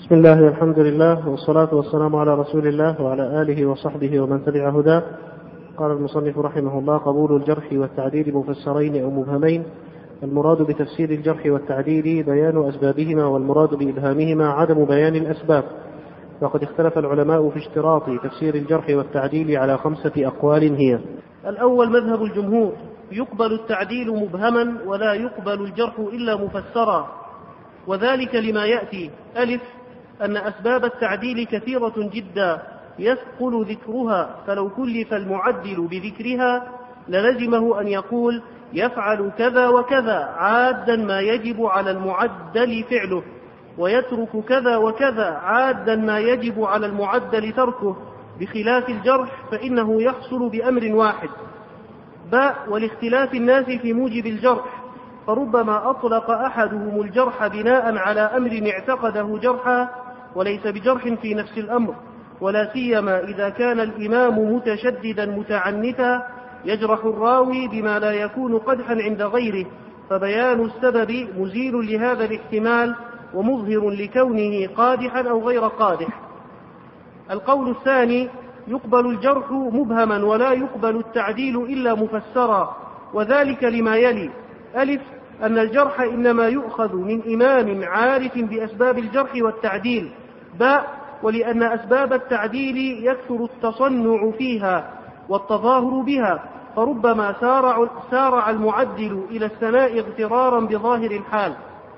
بسم الله والحمد لله والصلاة والسلام على رسول الله وعلى آله وصحبه ومن تبع هداه. قال المصنف رحمه الله: قبول الجرح والتعديل مفسرين أو مبهمين. المراد بتفسير الجرح والتعديل بيان أسبابهما، والمراد بإبهامهما عدم بيان الأسباب. وقد اختلف العلماء في اشتراط تفسير الجرح والتعديل على 5 أقوال هي: الأول مذهب الجمهور: يقبل التعديل مبهما ولا يقبل الجرح إلا مفسرا، وذلك لما يأتي: ألف، أن أسباب التعديل كثيرة جدا يثقل ذكرها، فلو كلف المعدل بذكرها للزمه أن يقول يفعل كذا وكذا عادا ما يجب على المعدل فعله، ويترك كذا وكذا عادا ما يجب على المعدل تركه، بخلاف الجرح فإنه يحصل بأمر واحد. باء، ولاختلاف الناس في موجب الجرح، فربما أطلق أحدهم الجرح بناء على أمر اعتقده جرحا وليس بجرح في نفس الأمر، ولا سيما إذا كان الإمام متشددا متعنتا يجرح الراوي بما لا يكون قدحا عند غيره، فبيان السبب مزيل لهذا الاحتمال ومظهر لكونه قادحا أو غير قادح. القول الثاني: يقبل الجرح مبهما ولا يقبل التعديل إلا مفسرا، وذلك لما يلي: ألف، أن الجرح إنما يؤخذ من إمام عارف بأسباب الجرح والتعديل. باء، ولأن أسباب التعديل يكثر التصنع فيها والتظاهر بها، فربما سارع المعدل إلى الثناء اغترارا بظاهر الحال.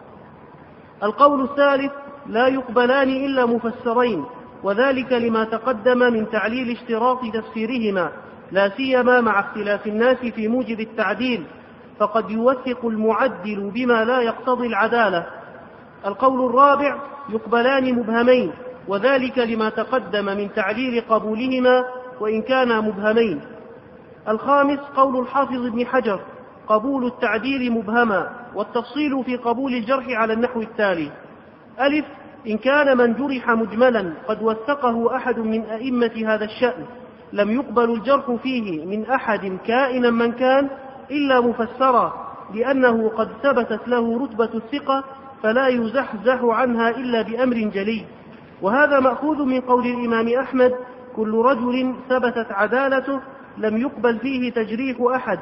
القول الثالث: لا يقبلان إلا مفسرين، وذلك لما تقدم من تعليل اشتراط تفسيرهما، لا سيما مع اختلاف الناس في موجب التعديل، فقد يوثق المعدل بما لا يقتضي العدالة. القول الرابع: يقبلان مبهمين، وذلك لما تقدم من تعليل قبولهما وإن كانا مبهمين. الخامس: قول الحافظ ابن حجر: قبول التعديل مبهما، والتفصيل في قبول الجرح على النحو التالي: ألف، إن كان من جرح مجملا قد وثقه أحد من أئمة هذا الشأن لم يقبل الجرح فيه من أحد كائنا من كان إلا مفسرا، لأنه قد ثبتت له رتبة الثقة فلا يزحزح عنها إلا بأمر جلي. وهذا مأخوذ من قول الإمام أحمد: كل رجل ثبتت عدالته لم يقبل فيه تجريح أحد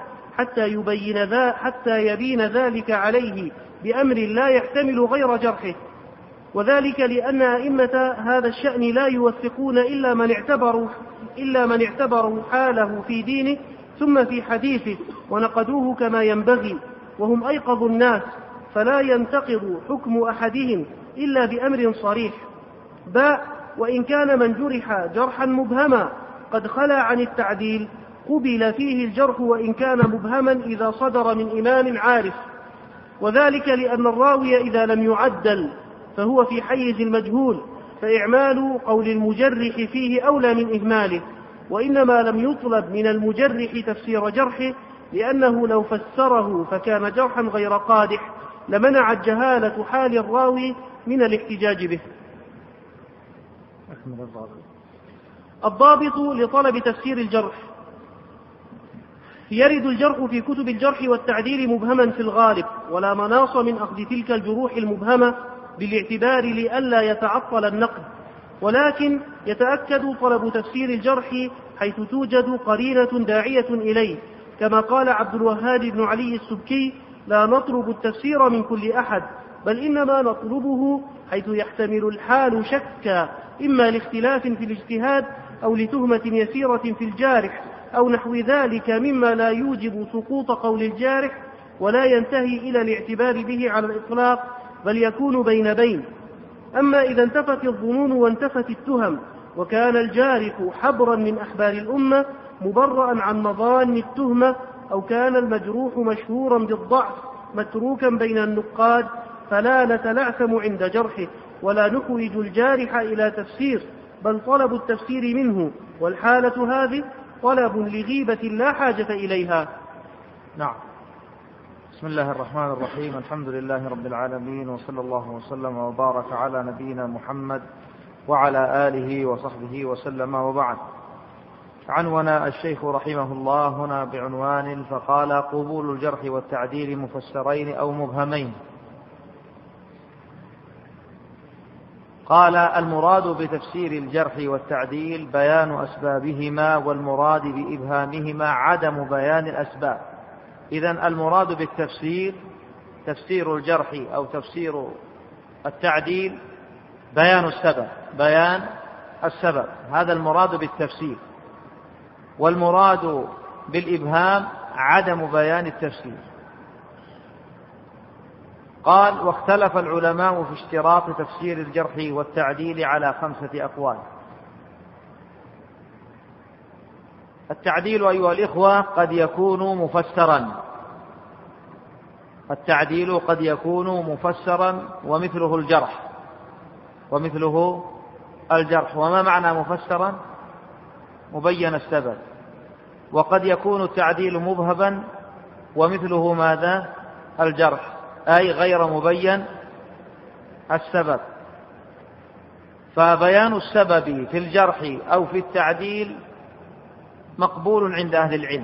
حتى يبين ذلك عليه بأمر لا يحتمل غير جرحه. وذلك لأن أئمة هذا الشأن لا يوثقون إلا من اعتبروا حاله في دينه ثم في حديثه ونقدوه كما ينبغي، وهم أيقظ الناس، فلا ينتقض حكم أحدهم إلا بأمر صريح. باء، وإن كان من جرح جرحا مبهما قد خلا عن التعديل قبل فيه الجرح وإن كان مبهما إذا صدر من إمام عارف، وذلك لأن الراوي إذا لم يعدل فهو في حيز المجهول، فإعمال قول المجرح فيه أولى من إهماله، وإنما لم يطلب من المجرح تفسير جرحه، لأنه لو فسره فكان جرحا غير قادح لمنعت جهالة حال الراوي من الاحتجاج به. الضابط لطلب تفسير الجرح: يرد الجرح في كتب الجرح والتعديل مبهما في الغالب، ولا مناص من أخذ تلك الجروح المبهمة بالاعتبار لئلا يتعطل النقد، ولكن يتأكد طلب تفسير الجرح حيث توجد قرينة داعية إليه، كما قال عبد الوهاب بن علي السبكي: لا نطلب التفسير من كل أحد، بل إنما نطلبه حيث يحتمل الحال شكا، إما لاختلاف في الاجتهاد أو لتهمة يسيرة في الجارح أو نحو ذلك مما لا يوجب سقوط قول الجارح ولا ينتهي إلى الاعتبار به على الإطلاق، بل يكون بين بين. أما إذا انتفت الظنون وانتفت التهم وكان الجارح حبرا من أحبار الأمة مبرأ عن مظان التهمة، أو كان المجروح مشهورا بالضعف متروكا بين النقاد، فلا نتلعثم عند جرحه ولا نحوج الجارح إلى تفسير، بل طلب التفسير منه، والحالة هذه طلب لغيبة لا حاجة إليها. نعم. بسم الله الرحمن الرحيم، الحمد لله رب العالمين، وصلى الله وسلم وبارك على نبينا محمد وعلى آله وصحبه وسلم، وبعد. عنون الشيخ رحمه الله هنا بعنوان: فقال قبول الجرح والتعديل مفسرين أو مبهمين. قال: المراد بتفسير الجرح والتعديل بيان أسبابهما، والمراد بإبهامهما عدم بيان الأسباب. إذن المراد بالتفسير تفسير الجرح أو تفسير التعديل بيان السبب، هذا المراد بالتفسير. والمراد بالإبهام عدم بيان التفسير. قال: واختلف العلماء في اشتراط تفسير الجرح والتعديل على 5 أقوال. التعديل أيها الإخوة قد يكون مفسرا، التعديل قد يكون مفسرا ومثله الجرح. وما معنى مفسرا؟ مبين السبب. وقد يكون التعديل مبهما ومثله ماذا؟ الجرح، أي غير مبين السبب. فبيان السبب في الجرح أو في التعديل مقبول عند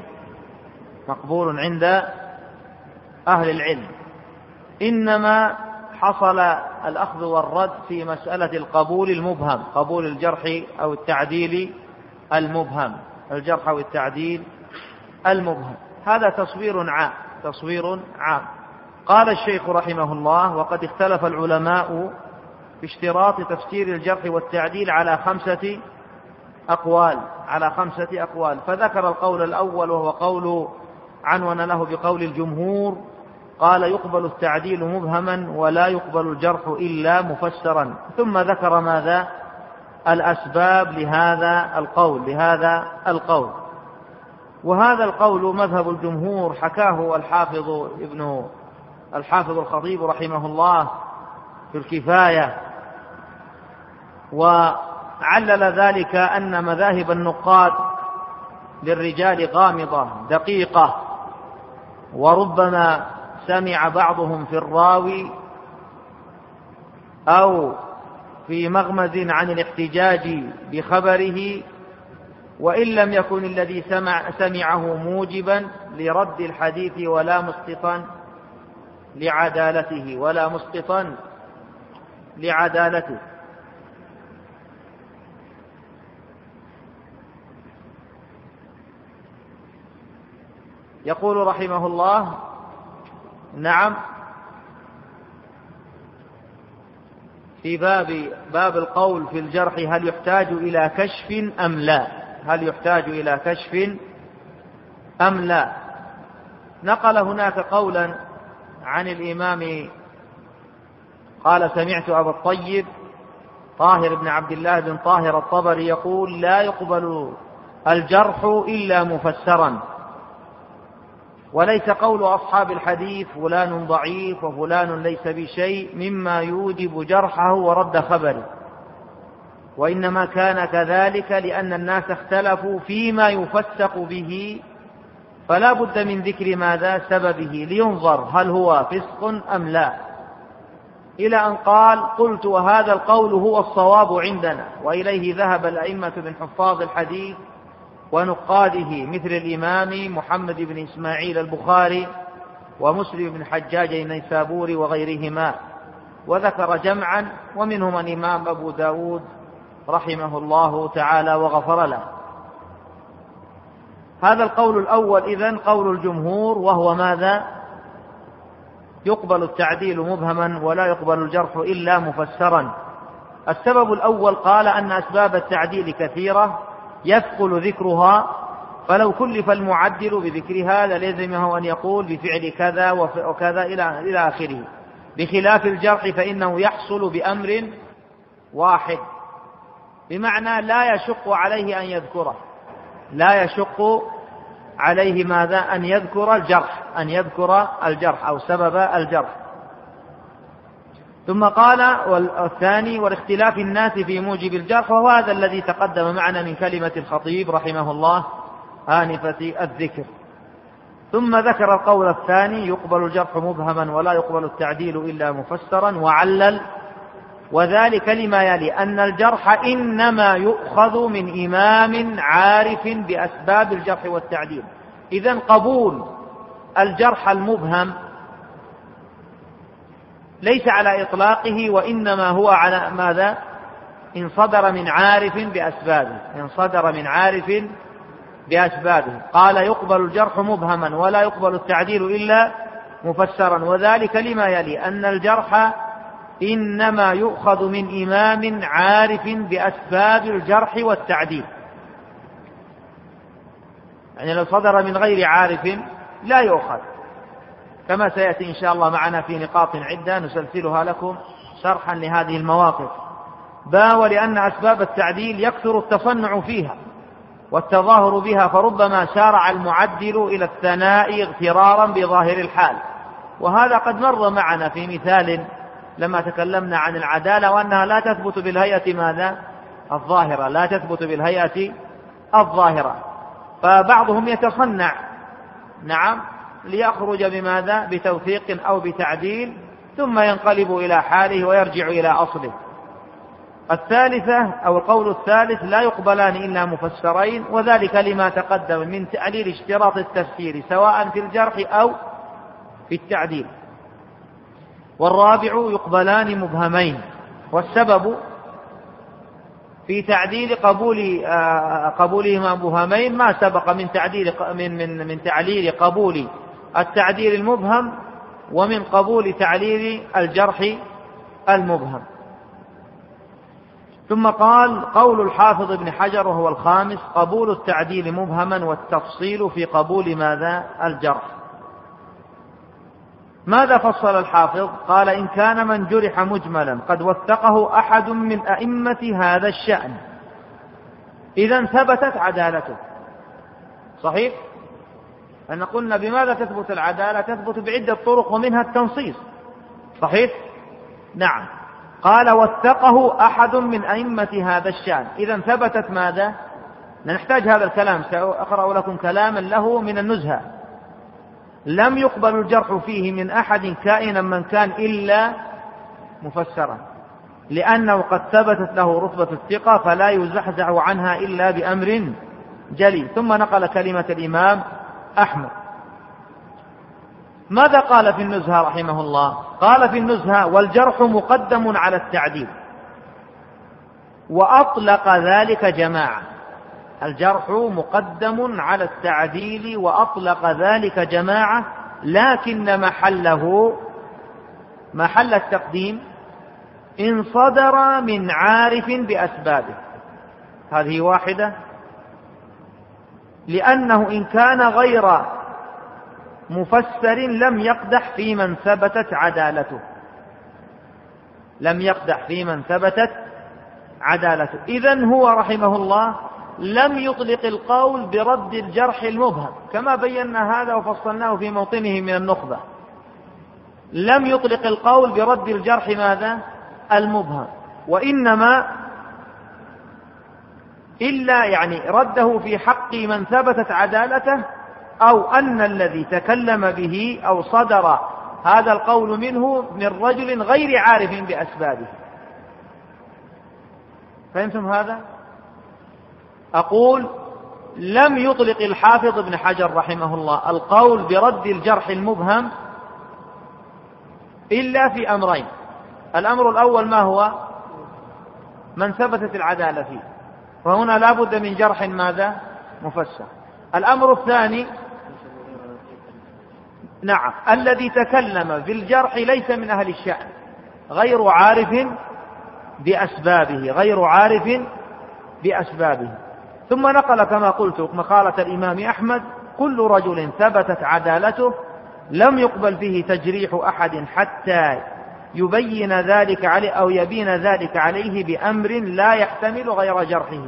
أهل العلم، إنما حصل الأخذ والرد في مسألة القبول المبهم، قبول الجرح أو التعديل المبهم. هذا تصوير عام. قال الشيخ رحمه الله: وقد اختلف العلماء في اشتراط تفسير الجرح والتعديل على 5 أقوال. فذكر القول الأول وهو قول عنون له بقول الجمهور، قال: يقبل التعديل مبهما ولا يقبل الجرح إلا مفسرا. ثم ذكر ماذا؟ الأسباب لهذا القول. وهذا القول مذهب الجمهور، حكاه الحافظ الخطيب رحمه الله في الكفاية، وعلل ذلك أن مذاهب النقاد للرجال غامضة دقيقة، وربما سمع بعضهم في الراوي أو في مغمز عن الاحتجاج بخبره، وإن لم يكن الذي سمعه موجبا لرد الحديث ولا مسقطا لعدالته. يقول رحمه الله: نعم، في باب القول في الجرح هل يحتاج إلى كشف أم لا. نقل هناك قولا عن الإمام، قال: سمعت أبا الطيب طاهر بن عبد الله بن طاهر الطبري يقول: لا يقبل الجرح إلا مفسرا. وليس قول أصحاب الحديث فلان ضعيف وفلان ليس بشيء مما يوجب جرحه ورد خبره، وإنما كان كذلك لأن الناس اختلفوا فيما يفسق به، فلا بد من ذكر ماذا؟ سببه، لينظر هل هو فسق أم لا. إلى أن قال: قلت: وهذا القول هو الصواب عندنا، وإليه ذهب الأئمة من حفاظ الحديث ونقاده مثل الإمام محمد بن إسماعيل البخاري ومسلم بن حجاج النيسابوري وغيرهما. وذكر جمعا ومنهم الإمام أبو داود رحمه الله تعالى وغفر له. هذا القول الأول إذن قول الجمهور، وهو ماذا؟ يقبل التعديل مبهما ولا يقبل الجرح إلا مفسرا. السبب الأول قال أن أسباب التعديل كثيرة يثقل ذكرها، فلو كلف المعدل بذكرها للزمه أن يقول بفعل كذا وكذا إلى آخره، بخلاف الجرح فإنه يحصل بأمر واحد، بمعنى لا يشق عليه أن يذكره، لا يشق عليه ماذا؟ أن يذكر الجرح أو سبب الجرح. ثم قال: والثاني والاختلاف الناس في موجب الجرح، وهو هذا الذي تقدم معنا من كلمة الخطيب رحمه الله آنفة الذكر. ثم ذكر القول الثاني: يقبل الجرح مبهما ولا يقبل التعديل إلا مفسرا، وعلل: وذلك لما يلي أن الجرح إنما يؤخذ من إمام عارف بأسباب الجرح والتعديل. إذن قبول الجرح المبهم ليس على إطلاقه، وإنما هو على ماذا؟ إن صدر من عارف بأسبابه، إن صدر من عارف بأسبابه. قال يقبل الجرح مبهما ولا يقبل التعديل إلا مفسرا، وذلك لما يلي أن الجرح إنما يؤخذ من إمام عارف بأسباب الجرح والتعديل. يعني لو صدر من غير عارف لا يؤخذ، كما سيأتي إن شاء الله معنا في نقاط عدة نسلسلها لكم شرحا لهذه المواقف. ولأن أسباب التعديل يكثر التصنع فيها والتظاهر بها، فربما سارع المعدل إلى الثناء اغترارا بظاهر الحال، وهذا قد مر معنا في مثال لما تكلمنا عن العدالة، وأنها لا تثبت بالهيئة ماذا؟ الظاهرة، لا تثبت بالهيئة الظاهرة. فبعضهم يتصنع نعم ليخرج بماذا؟ بتوثيق أو بتعديل، ثم ينقلب إلى حاله ويرجع إلى أصله. الثالثة أو القول الثالث لا يقبلان إلا مفسرين، وذلك لما تقدم من تعليل اشتراط التفسير سواء في الجرح أو في التعديل. والرابع يقبلان مبهمين، والسبب في تعديل قبولهما مبهمين ما سبق من تعليل قبول التعديل المبهم ومن قبول تعليل الجرح المبهم. ثم قال قول الحافظ ابن حجر وهو الخامس: قبول التعديل مبهما والتفصيل في قبول ماذا؟ الجرح. ماذا فصل الحافظ؟ قال: إن كان من جرح مجملا قد وثقه أحد من أئمة هذا الشأن إذا ثبتت عدالته. صحيح؟ أن قلنا بماذا تثبت العدالة؟ تثبت بعدة طرق ومنها التنصيص. صحيح؟ نعم. قال: وثقه أحد من أئمة هذا الشأن إذا ثبتت ماذا؟ نحتاج هذا الكلام، سأقرأ لكم كلاما له من النزهة: لم يقبل الجرح فيه من أحد كائنا من كان إلا مفسرا، لأنه قد ثبتت له رتبة الثقة فلا يزحزح عنها إلا بأمر جلي. ثم نقل كلمة الإمام أحمد. ماذا قال في النزهة رحمه الله؟ قال في النزهة: والجرح مقدم على التعديل، وأطلق ذلك جماعة. الجرح مقدم على التعديل وأطلق ذلك جماعة، لكن محل التقديم إن صدر من عارف بأسبابه. هذه واحدة، لأنه إن كان غير مفسر لم يقدح في من ثبتت عدالته، لم يقدح في من ثبتت عدالته. إذن هو رحمه الله لم يطلق القول برد الجرح المبهم، كما بينا هذا وفصلناه في موطنه من النخبة. لم يطلق القول برد الجرح ماذا؟ المبهم، وإنما إلا يعني رده في حق من ثبتت عدالته، أو أن الذي تكلم به أو صدر هذا القول منه من رجل غير عارف بأسبابه. فهمتم هذا؟ أقول: لم يطلق الحافظ ابن حجر رحمه الله القول برد الجرح المبهم إلا في أمرين. الأمر الأول ما هو؟ من ثبتت العدالة فيه، وهنا لا بد من جرح ماذا؟ مفسر. الأمر الثاني نعم الذي تكلم بالجرح ليس من أهل الشأن، غير عارف بأسبابه، غير عارف بأسبابه. ثم نقل كما قلت مقالة الإمام أحمد: كل رجل ثبتت عدالته لم يقبل فيه تجريح أحد حتى يبين ذلك عليه أو يبين ذلك عليه بأمر لا يحتمل غير جرحه.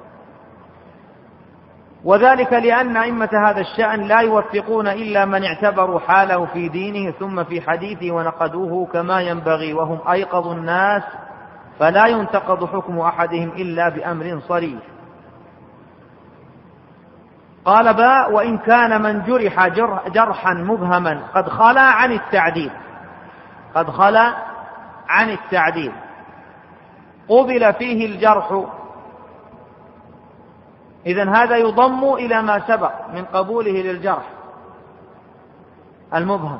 وذلك لأن أئمة هذا الشأن لا يوثقون إلا من اعتبروا حاله في دينه ثم في حديثه ونقدوه كما ينبغي، وهم أيقظ الناس، فلا ينتقض حكم أحدهم إلا بأمر صريح. قال: وإن كان من جرح جرحا مبهما قد خلا عن التعديل، قد خلا عن التعديل، قبل فيه الجرح. إذن هذا يضم إلى ما سبق من قبوله للجرح المبهم،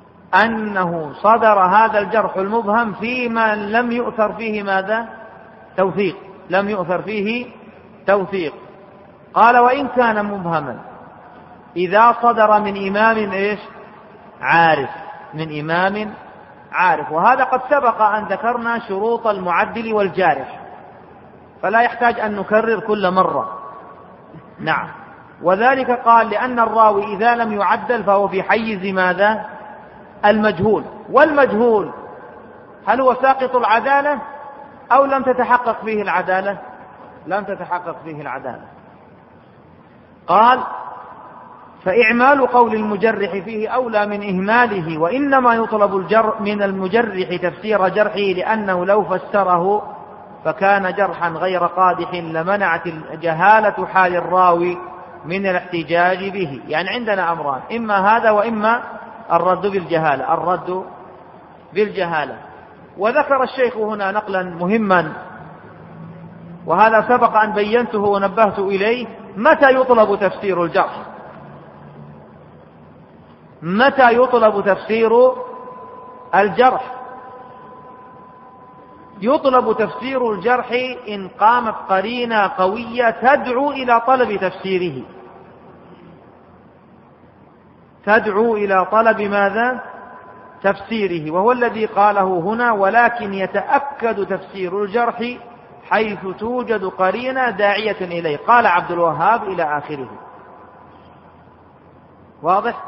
أنه صدر هذا الجرح المبهم في من لم يؤثر فيه ماذا؟ توثيق، لم يؤثر فيه توثيق. قال وإن كان مبهما إذا صدر من إمام إيش؟ عارف، من إمام عارف. وهذا قد سبق أن ذكرنا شروط المعدل والجارح، فلا يحتاج أن نكرر كل مرة. نعم. وذلك قال لأن الراوي إذا لم يعدل فهو في حيز ماذا؟ المجهول. والمجهول هل هو ساقط العدالة أو لم تتحقق فيه العدالة؟ لم تتحقق فيه العدالة. قال فإعمال قول المجرح فيه أولى من إهماله، وإنما يطلب من المجرح تفسير جرحه لأنه لو فسره فكان جرحا غير قادح لمنعت جهالة حال الراوي من الاحتجاج به. يعني عندنا أمران، إما هذا وإما الرد بالجهالة. الرد بالجهالة. وذكر الشيخ هنا نقلا مهما، وهذا سبق أن بينته ونبهت إليه. متى يطلب تفسير الجرح؟ متى يطلب تفسير الجرح؟ يطلب تفسير الجرح إن قامت قرينة قوية تدعو إلى طلب تفسيره. تدعو إلى طلب ماذا؟ تفسيره. وهو الذي قاله هنا ولكن يتأكد تفسير الجرح حيث توجد قرينة داعية إليه. قال عبد الوهاب إلى آخره. واضح؟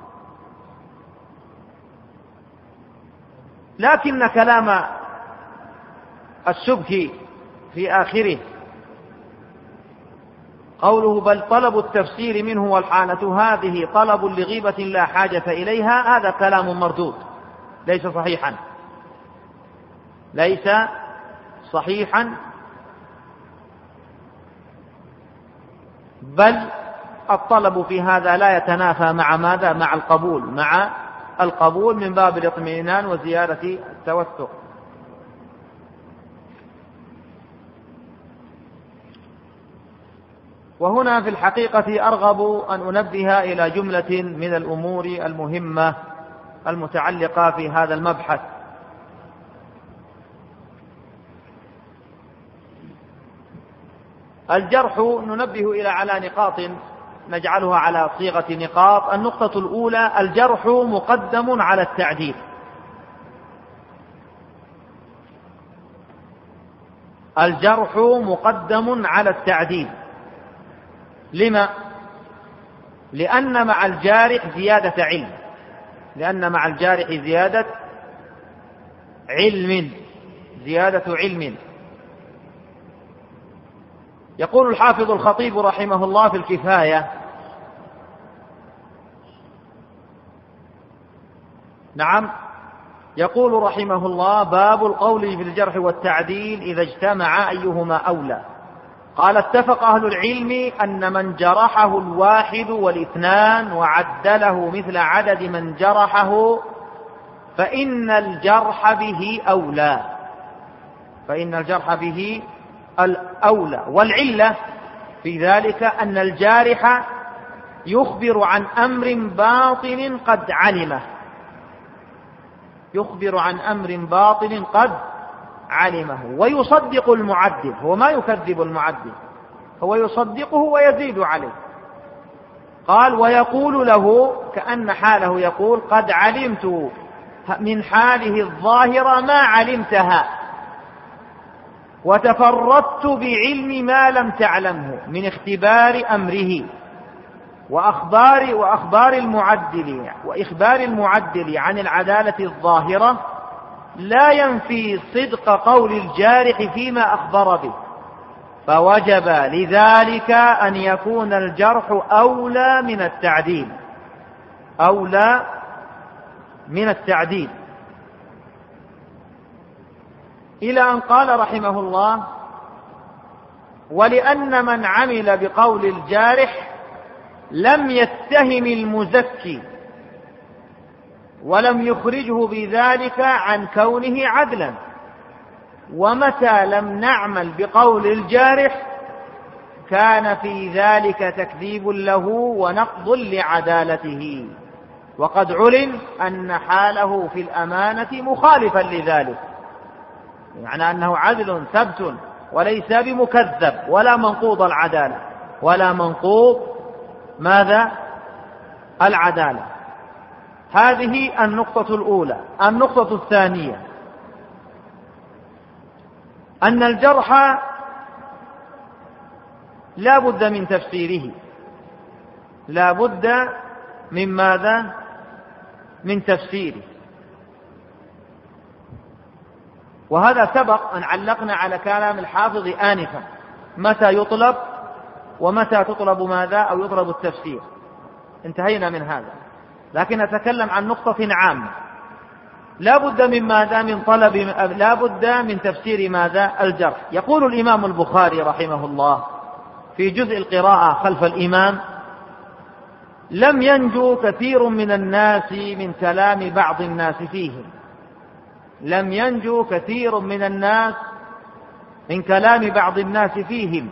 لكن كلام السبكي في آخره قوله بل طلب التفسير منه والحالة هذه طلب لغيبة لا حاجة إليها، هذا كلام مردود ليس صحيحا، ليس صحيحا. بل الطلب في هذا لا يتنافى مع ماذا؟ مع القبول، مع القبول من باب الاطمئنان وزيادة التوثق. وهنا في الحقيقة أرغب أن أنبه إلى جملة من الأمور المهمة المتعلقة في هذا المبحث. الجرح ننبه إلى على نقاط نجعلها على صيغة نقاط. النقطة الأولى: الجرح مقدم على التعديل. الجرح مقدم على التعديل. لما؟ لأن مع الجارح زيادة علم، لأن مع الجارح زيادة علم، زيادة علم. يقول الحافظ الخطيب رحمه الله في الكفاية: نعم، يقول رحمه الله: باب القول في الجرح والتعديل إذا اجتمع أيهما أولى. قال: اتفق أهل العلم أن من جرحه الواحد والاثنان وعدله مثل عدد من جرحه فإن الجرح به أولى، فإن الجرح به الأولى. والعلة في ذلك أن الجارح يخبر عن أمر باطن قد علمه، يخبر عن أمر باطن قد علمه، ويصدق المعدل، هو ما يكذب المعدل، هو يصدقه ويزيد عليه. قال: ويقول له كأن حاله يقول: قد علمت من حاله الظاهرة ما علمتها، وتفردت بعلم ما لم تعلمه من اختبار أمره وأخبار المعدل، وإخبار المعدل عن العدالة الظاهرة لا ينفي صدق قول الجارح فيما أخبر به، فوجب لذلك أن يكون الجرح أولى من التعديل، أولى من التعديل. إلى أن قال رحمه الله: ولأن من عمل بقول الجارح لم يتهم المزكي ولم يخرجه بذلك عن كونه عدلا، ومتى لم نعمل بقول الجارح كان في ذلك تكذيب له ونقض لعدالته، وقد علم أن حاله في الأمانة مخالفا لذلك، يعني أنه عدل ثبت وليس بمكذب ولا منقوض العدالة، ولا منقوض ماذا؟ العدالة. هذه النقطة الأولى. النقطة الثانية أن الجرح لا بد من تفسيره، لا بد من ماذا؟ من تفسيره. وهذا سبق أن علقنا على كلام الحافظ آنفا متى يطلب ومتى تطلب ماذا؟ أو يطلب التفسير، انتهينا من هذا. لكن نتكلم عن نقطة عامة، لا بد من ماذا؟ من طلب، لا بد من تفسير ماذا؟ الجرح. يقول الإمام البخاري رحمه الله في جزء القراءة خلف الإمام: لم ينجو كثير من الناس من كلام بعض الناس فيهم. لم ينجو كثير من الناس من كلام بعض الناس فيهم،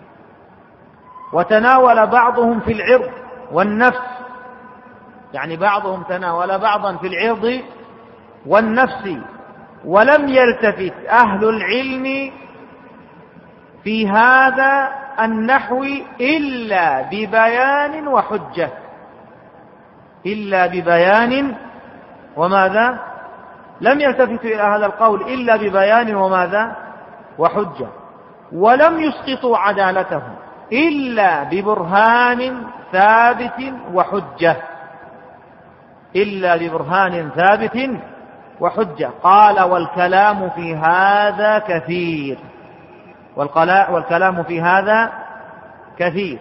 وتناول بعضهم في العرض والنفس، يعني بعضهم تناول بعضا في العرض والنفس، ولم يلتفت أهل العلم في هذا النحو إلا ببيان وحجة. إلا ببيان وماذا؟ لم يلتفتوا إلى هذا القول إلا ببيان وماذا؟ وحجة. ولم يسقطوا عدالتهم إلا ببرهان ثابت وحجة. إلا ببرهان ثابت وحجة. قال: والكلام في هذا كثير. والكلام في هذا كثير.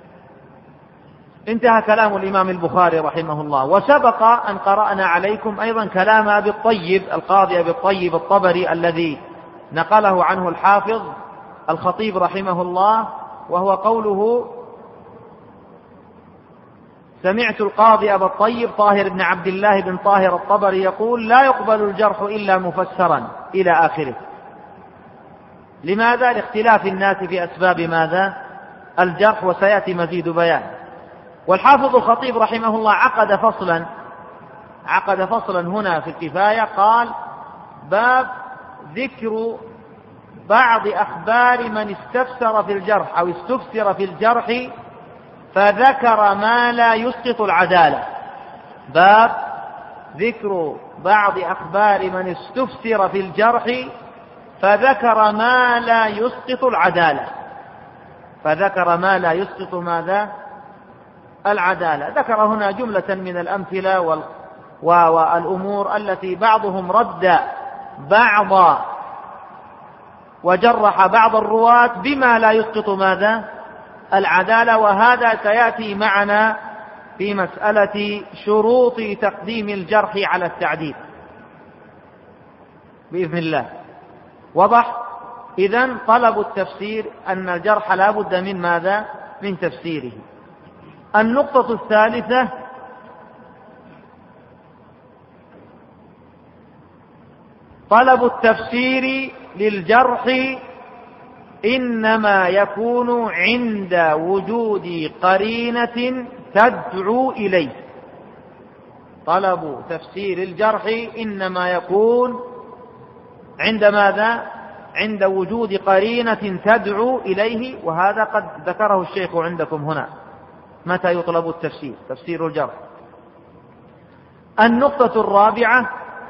انتهى كلام الإمام البخاري رحمه الله. وسبق أن قرأنا عليكم أيضا كلام أبي الطيب، القاضي أبي الطيب الطبري، الذي نقله عنه الحافظ الخطيب رحمه الله، وهو قوله: سمعت القاضي أبا الطيب طاهر بن عبد الله بن طاهر الطبري يقول: لا يقبل الجرح إلا مفسرا، إلى آخره. لماذا؟ لاختلاف الناس في أسباب ماذا؟ الجرح، وسيأتي مزيد بيان. والحافظ الخطيب رحمه الله عقد فصلا هنا في الكفاية، قال: باب ذكر بعض أخبار من استفسر في الجرح أو استفسر في الجرح فذكر ما لا يسقط العدالة. باب ذكر بعض أخبار من استفسر في الجرح فذكر ما لا يسقط العدالة. فذكر ما لا يسقط ماذا؟ العدالة. ذكر هنا جملة من الأمثلة والأمور التي بعضهم رد بعض وجرح بعض الرواة بما لا يسقط ماذا؟ العدالة. وهذا سيأتي معنا في مسألة شروط تقديم الجرح على التعديل بإذن الله. وضح؟ إذن طلب التفسير أن الجرح لا بد من ماذا؟ من تفسيره. النقطة الثالثة: طلب التفسير للجرح إنما يكون عند وجود قرينة تدعو إليه. طلب تفسير الجرح إنما يكون عند ماذا؟ عند وجود قرينة تدعو إليه. وهذا قد ذكره الشيخ عندكم هنا متى يطلب التفسير، تفسير الجرح. النقطة الرابعة: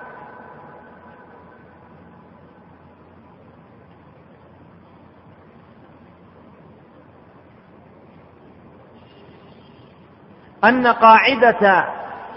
أن قاعدة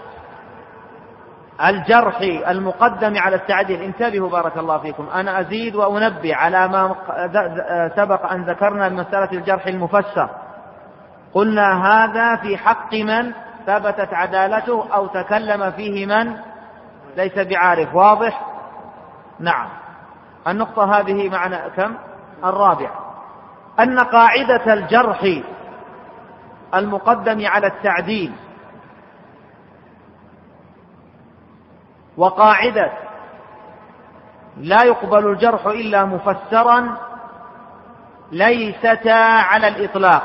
الجرح المقدم على التعديل، انتبهوا بارك الله فيكم، أنا أزيد وأنبه على ما سبق أن ذكرنا من مسألة الجرح المفسر. قلنا هذا في حق من ثبتت عدالته أو تكلم فيه من ليس بعارف. واضح؟ نعم. النقطة هذه معنا كم؟ الرابعة. أن قاعدة الجرح المقدم على التعديل وقاعدة لا يقبل الجرح إلا مفسرا ليستا على الإطلاق.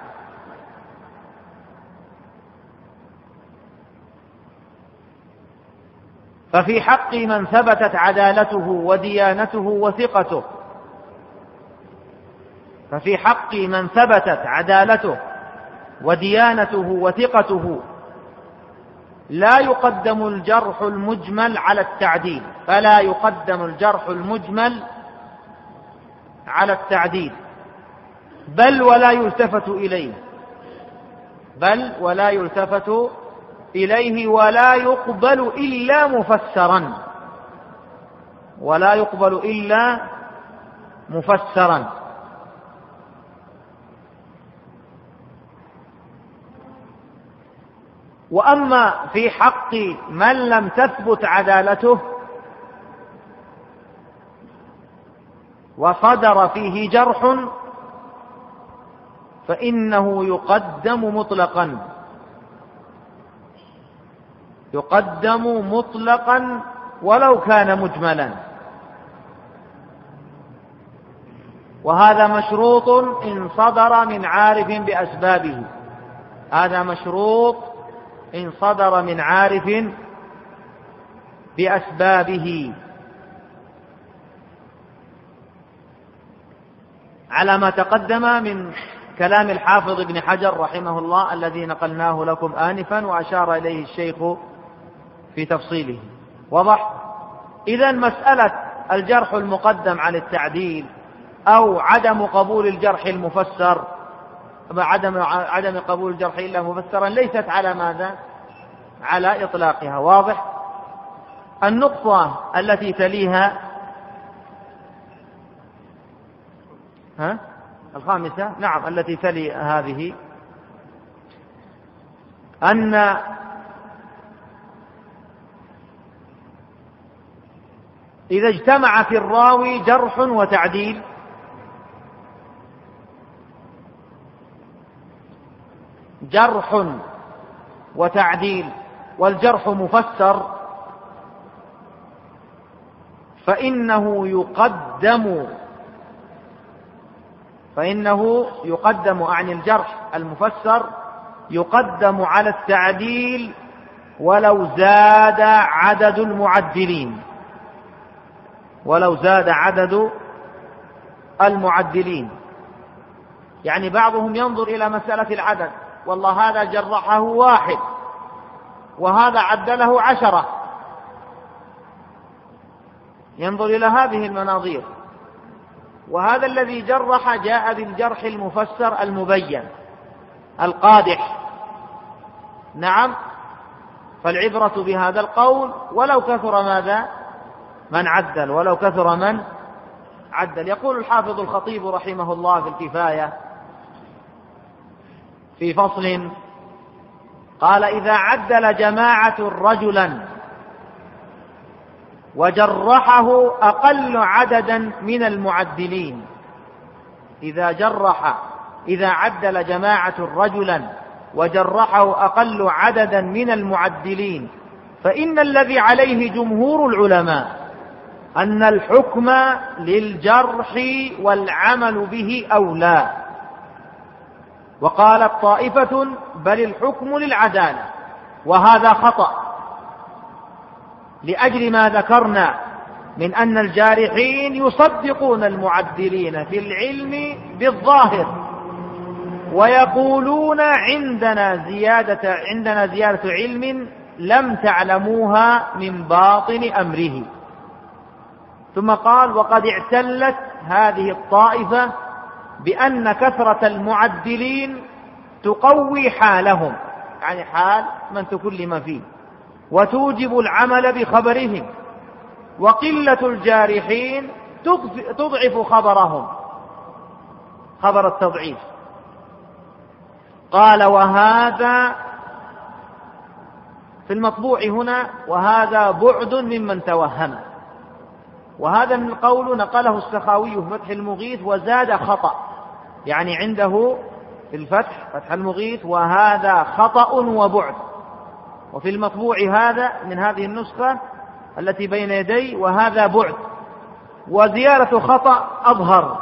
ففي حق من ثبتت عدالته وديانته وثقته ففي حق من ثبتت عدالته وديانته وثقته لا يقدم الجرح المجمل على التعديل، فلا يقدم الجرح المجمل على التعديل، بل ولا يلتفت إليه ولا يقبل إلا مفسرا. وأما في حق من لم تثبت عدالته وصدر فيه جرح فإنه يقدم مطلقا ولو كان مجملا، وهذا مشروط إن صدر من عارف بأسبابه، على ما تقدم من كلام الحافظ ابن حجر رحمه الله الذي نقلناه لكم آنفا وأشار إليه الشيخ في تفصيله. واضح؟ إذن مسألة الجرح المقدم على التعديل أو عدم قبول الجرح المفسر، عدم قبول الجرح إلا مفسرا، ليست على ماذا؟ على إطلاقها. واضح؟ النقطة التي تليها الخامسة، نعم، التي تلي هذه، أن إذا اجتمع في الراوي جرح وتعديل والجرح مفسر فإنه يقدم عن الجرح المفسر يقدم على التعديل ولو زاد عدد المعدلين. يعني بعضهم ينظر إلى مسألة العدد، والله هذا جرحه 1 وهذا عدله 10، ينظر إلى هذه المناظير، وهذا الذي جرح جاء بالجرح المفسر المبين القادح. نعم، فالعبرة بهذا القول ولو كثر من عدل. يقول الحافظ الخطيب رحمه الله في الكفاية في فصل، قال: إذا عدل جماعة رجلا وجرحه أقل عددا من المعدلين، إذا عدل جماعة رجلا وجرحه أقل عددا من المعدلين، فإن الذي عليه جمهور العلماء أن الحكم للجرح والعمل به أولى. وقالت طائفة: بل الحكم للعدالة، وهذا خطأ، لأجل ما ذكرنا من أن الجارحين يصدقون المعدلين في العلم بالظاهر، ويقولون عندنا زيادة علم لم تعلموها من باطن أمره. ثم قال: وقد اعتلت هذه الطائفة بأن كثرة المعدلين تقوي حالهم، يعني حال من تكلم فيه، وتوجب العمل بخبرهم، وقلة الجارحين تضعف خبرهم خبر التضعيف. قال: وهذا في المطبوع هنا، وهذا بعد ممن توهم. وهذا من القول نقله السخاوي في فتح المغيث وزاد خطأ، يعني عنده في فتح المغيث وهذا خطأ وبعد، وفي المطبوع هذا من هذه النسخة التي بين يدي وهذا بعد، وزيارة خطأ أظهر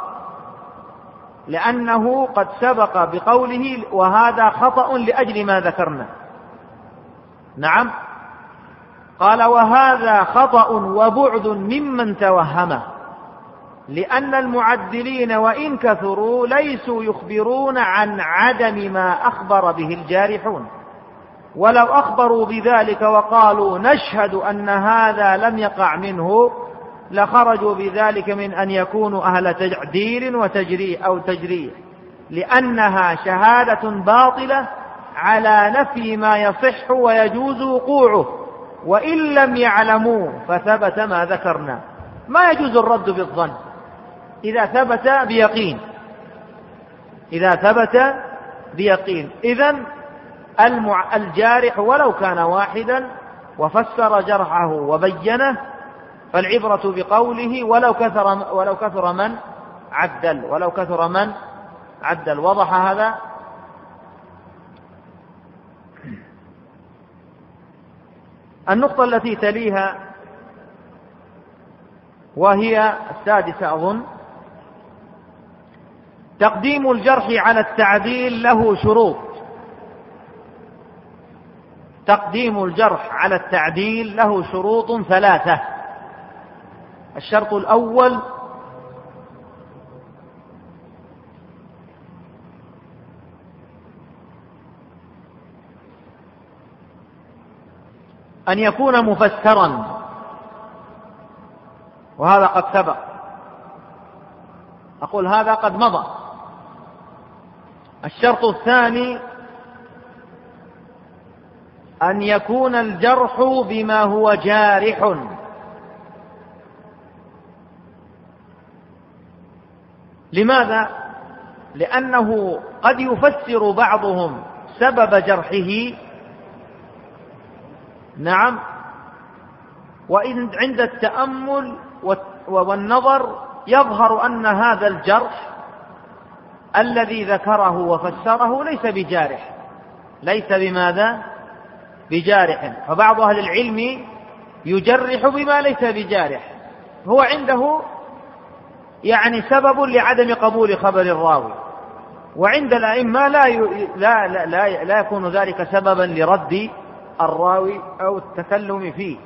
لأنه قد سبق بقوله وهذا خطأ لأجل ما ذكرنا. نعم، قال: وهذا خطأ وبعد ممن توهمه. لأن المعدلين وإن كثروا ليسوا يخبرون عن عدم ما أخبر به الجارحون، ولو أخبروا بذلك وقالوا نشهد أن هذا لم يقع منه لخرجوا بذلك من أن يكونوا أهل تعديل وتجريح أو تجريح، لأنها شهادة باطلة على نفي ما يصح ويجوز وقوعه، وإن لم يعلموا فثبت ما ذكرنا. ما يجوز الرد بالظن إذا ثبت بيقين، إذن الجارح ولو كان واحدا وفسر جرحه وبينه فالعبرة بقوله ولو كثر من عدل. وضح هذا؟ النقطة التي تليها وهي السادسة أظن، تقديم الجرح على التعديل له شروط. تقديم الجرح على التعديل له شروط ثلاثة. الشرط الأول أن يكون مفسرا، وهذا قد سبق، أقول هذا قد مضى. الشرط الثاني أن يكون الجرح بما هو جارح، لماذا؟ لأنه قد يفسر بعضهم سبب جرحه، نعم، وإن عند التأمل والنظر يظهر أن هذا الجرح الذي ذكره وفسره ليس بجارح، ليس بماذا؟ بجارح. فبعض أهل العلم يجرح بما ليس بجارح، هو عنده يعني سبب لعدم قبول خبر الراوي، وعند الأئمة لا يكون ذلك سببا لرد الراوي أو التكلم فيه.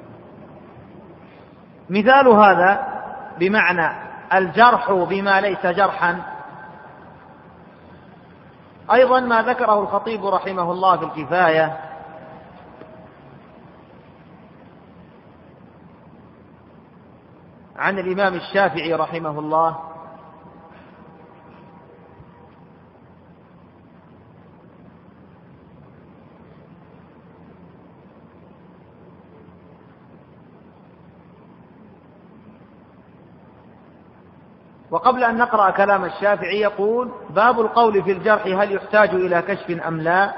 مثال هذا بمعنى الجرح بما ليس جرحا أيضا ما ذكره الخطيب رحمه الله في الكفاية عن الإمام الشافعي رحمه الله وقبل أن نقرأ كلام الشافعي يقول: باب القول في الجرح هل يحتاج إلى كشف أم لا؟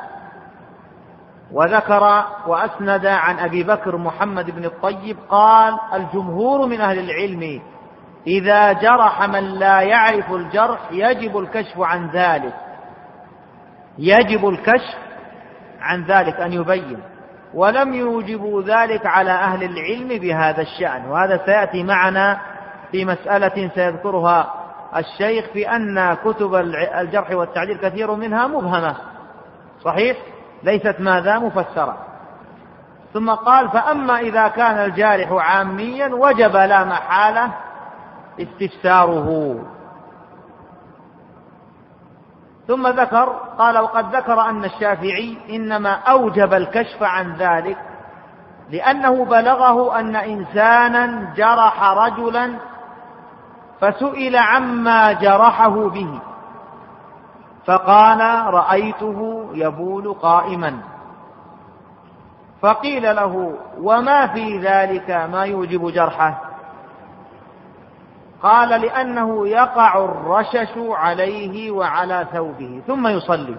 وذكر وأسند عن أبي بكر محمد بن الطيب قال: الجمهور من أهل العلم إذا جرح من لا يعرف الجرح يجب الكشف عن ذلك أن يبين، ولم يوجبوا ذلك على أهل العلم بهذا الشأن. وهذا سيأتي معنا في مسألة سيذكرها الشيخ في أن كتب الجرح والتعديل كثير منها مبهمة، صحيح، ليست ماذا؟ مفسرة. ثم قال: فأما إذا كان الجارح عاميا وجب لا محالة استفساره. ثم ذكر قال: وقد ذكر أن الشافعي إنما أوجب الكشف عن ذلك لأنه بلغه أن إنسانا جرح رجلا فسئل عما جرحه به فقال: رأيته يبول قائما، فقيل له: وما في ذلك ما يوجب جرحه؟ قال: لأنه يقع الرشش عليه وعلى ثوبه ثم يصلي.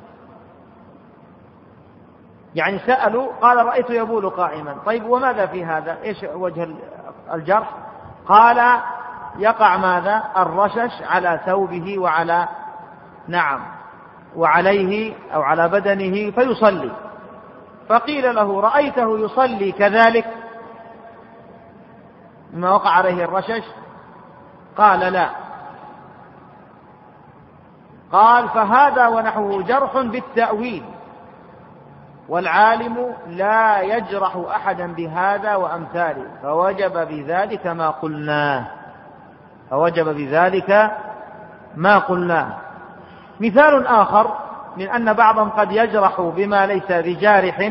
يعني سألوا، قال: رأيت يبول قائما. طيب وماذا في هذا؟ إيش وجه الجرح؟ قال: يقع ماذا؟ الرشش على ثوبه وعلى وعليه أو على بدنه فيصلي. فقيل له: رأيته يصلي كذلك ما وقع عليه الرشش؟ قال: لا. قال: فهذا ونحوه جرح بالتأويل، والعالم لا يجرح أحدا بهذا وأمثاله، فوجب بذلك ما قلناه. فوجب بذلك ما قلناه. مثال آخر من أن بعضهم قد يجرح بما ليس بجارح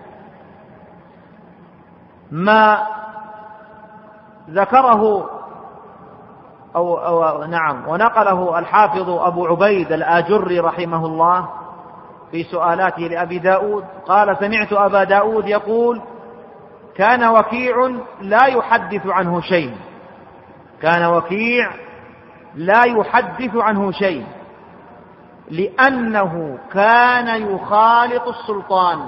ما ذكره ونقله الحافظ أبو عبيد الآجري رحمه الله في سؤالاته لأبي داود، قال: سمعت أبا داود يقول: كان وكيع لا يحدث عنه شيء، كان وكيع لا يحدث عنه شيء لأنه كان يخالط السلطان،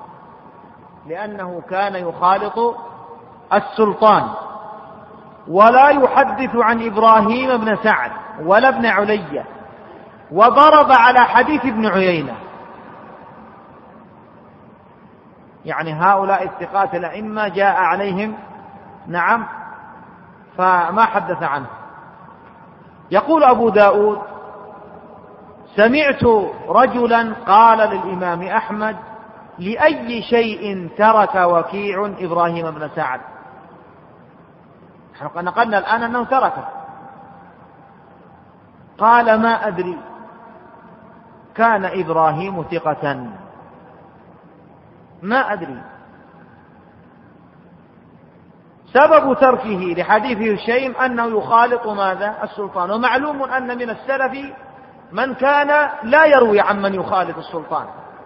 لأنه كان يخالط السلطان، ولا يحدث عن إبراهيم بن سعد ولا ابن علية، وضرب على حديث ابن عيينة. يعني هؤلاء الثقات الأئمة جاء عليهم فما حدث عنه. يقول أبو داود: سمعت رجلا قال للإمام أحمد: لأي شيء ترك وكيع إبراهيم بن سعد؟ نحن نقلنا الآن أنه تركه. قال: ما أدري، كان إبراهيم ثقة، ما أدري. سبب تركه لحديثه هشيم أنه يخالط ماذا؟ السلطان. ومعلوم أن من السلف من كان لا يروي عن من يخالط السلطان،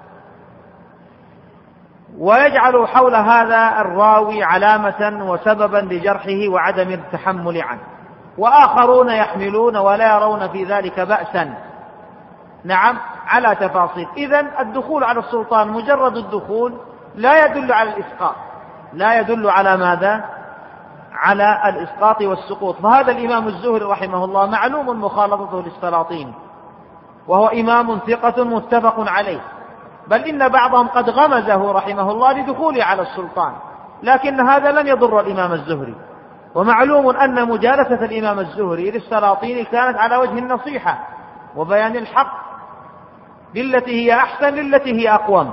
ويجعل حول هذا الراوي علامة وسببا لجرحه وعدم التحمل عنه، وآخرون يحملون ولا يرون في ذلك بأسا على تفاصيل. إذن الدخول على السلطان مجرد الدخول لا يدل على الإسقاط، لا يدل على ماذا؟ على الإسقاط والسقوط. فهذا الإمام الزهري رحمه الله معلوم مخالطته للسلاطين، وهو إمام ثقة متفق عليه، بل إن بعضهم قد غمزه رحمه الله لدخوله على السلطان، لكن هذا لم يضر الإمام الزهري. ومعلوم أن مجالسة الإمام الزهري للسلاطين كانت على وجه النصيحة وبيان الحق بالتي هي أحسن للتي هي أقوم.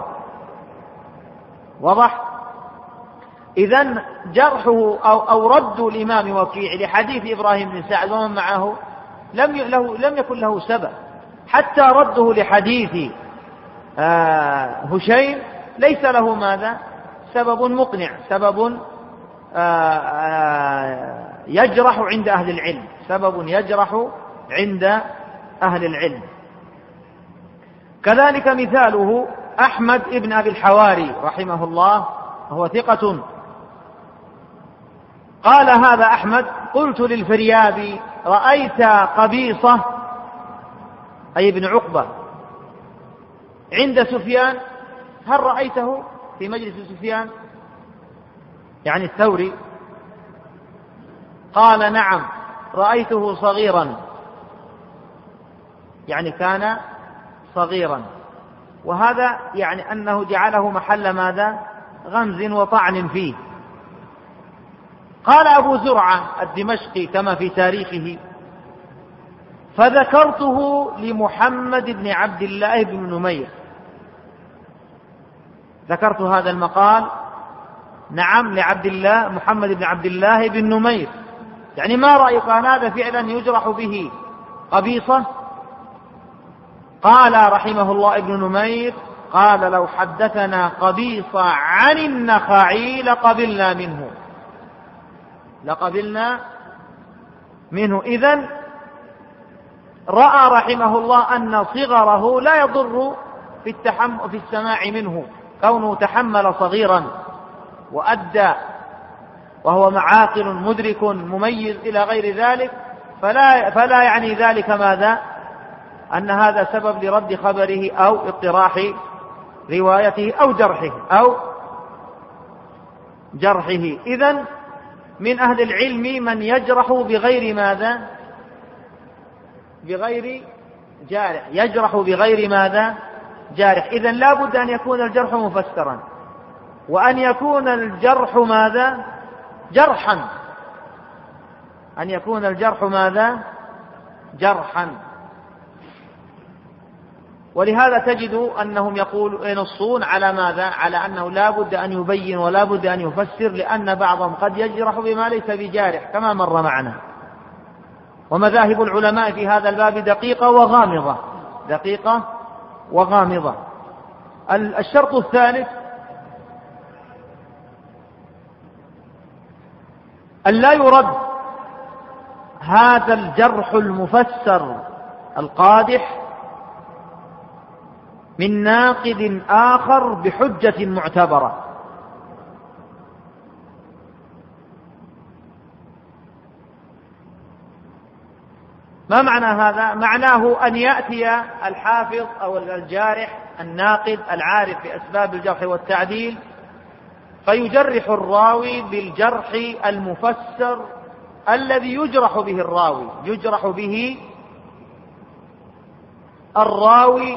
واضح؟ إذن جرحه أو رد الإمام وكيع لحديث إبراهيم بن سعد ومن معه لم يكن له سبب، حتى رده لحديث هشيم ليس له ماذا؟ سبب مقنع، سبب يجرح عند أهل العلم، سبب يجرح عند أهل العلم. كذلك مثاله أحمد ابن أبي الحواري رحمه الله، وهو ثقة. قال هذا أحمد: قلت للفريابي: رأيت قبيصة، أي ابن عقبة، عند سفيان؟ هل رأيته في مجلس سفيان؟ يعني الثوري. قال: نعم، رأيته صغيرا، يعني كان صغيرا. وهذا يعني أنه جعله محل ماذا؟ غمز وطعن فيه. قال أبو زرعة الدمشقي كما في تاريخه: فذكرته لمحمد بن عبد الله بن نمير، ذكرت هذا المقال لعبد الله محمد بن عبد الله بن نمير، يعني ما رأيك أن هذا فعلا يجرح به قبيصة؟ قال رحمه الله ابن نمير: قال: لو حدثنا قبيصة عن النخعي لقبلنا منه. إذن رأى رحمه الله أن صغره لا يضر في السماع منه، كونه تحمل صغيرا وأدى وهو معاقل مدرك مميز إلى غير ذلك، فلا يعني ذلك ماذا؟ أن هذا سبب لرد خبره أو اطراح روايته أو جرحه. إذن من أهل العلم من يجرح بغير ماذا؟ بغير جارح، يجرح بغير ماذا؟ جارح. إذن لا بد أن يكون الجرح مفسرا، وأن يكون الجرح ماذا؟ جرحا، أن يكون الجرح ماذا؟ جرحا. ولهذا تجد أنهم ينصون على ماذا؟ على أنه لا بد أن يبين ولا بد أن يفسر، لأن بعضهم قد يجرح بما ليس بجارح كما مر معنا. ومذاهب العلماء في هذا الباب دقيقة وغامضة. الشرط الثالث أن لا يرد هذا الجرح المفسر القادح من ناقد آخر بحجة معتبرة. ما معنى هذا؟ معناه أن يأتي الحافظ أو الجارح الناقد العارف بأسباب الجرح والتعديل فيجرح الراوي بالجرح المفسر الذي يجرح به الراوي، يجرح به الراوي،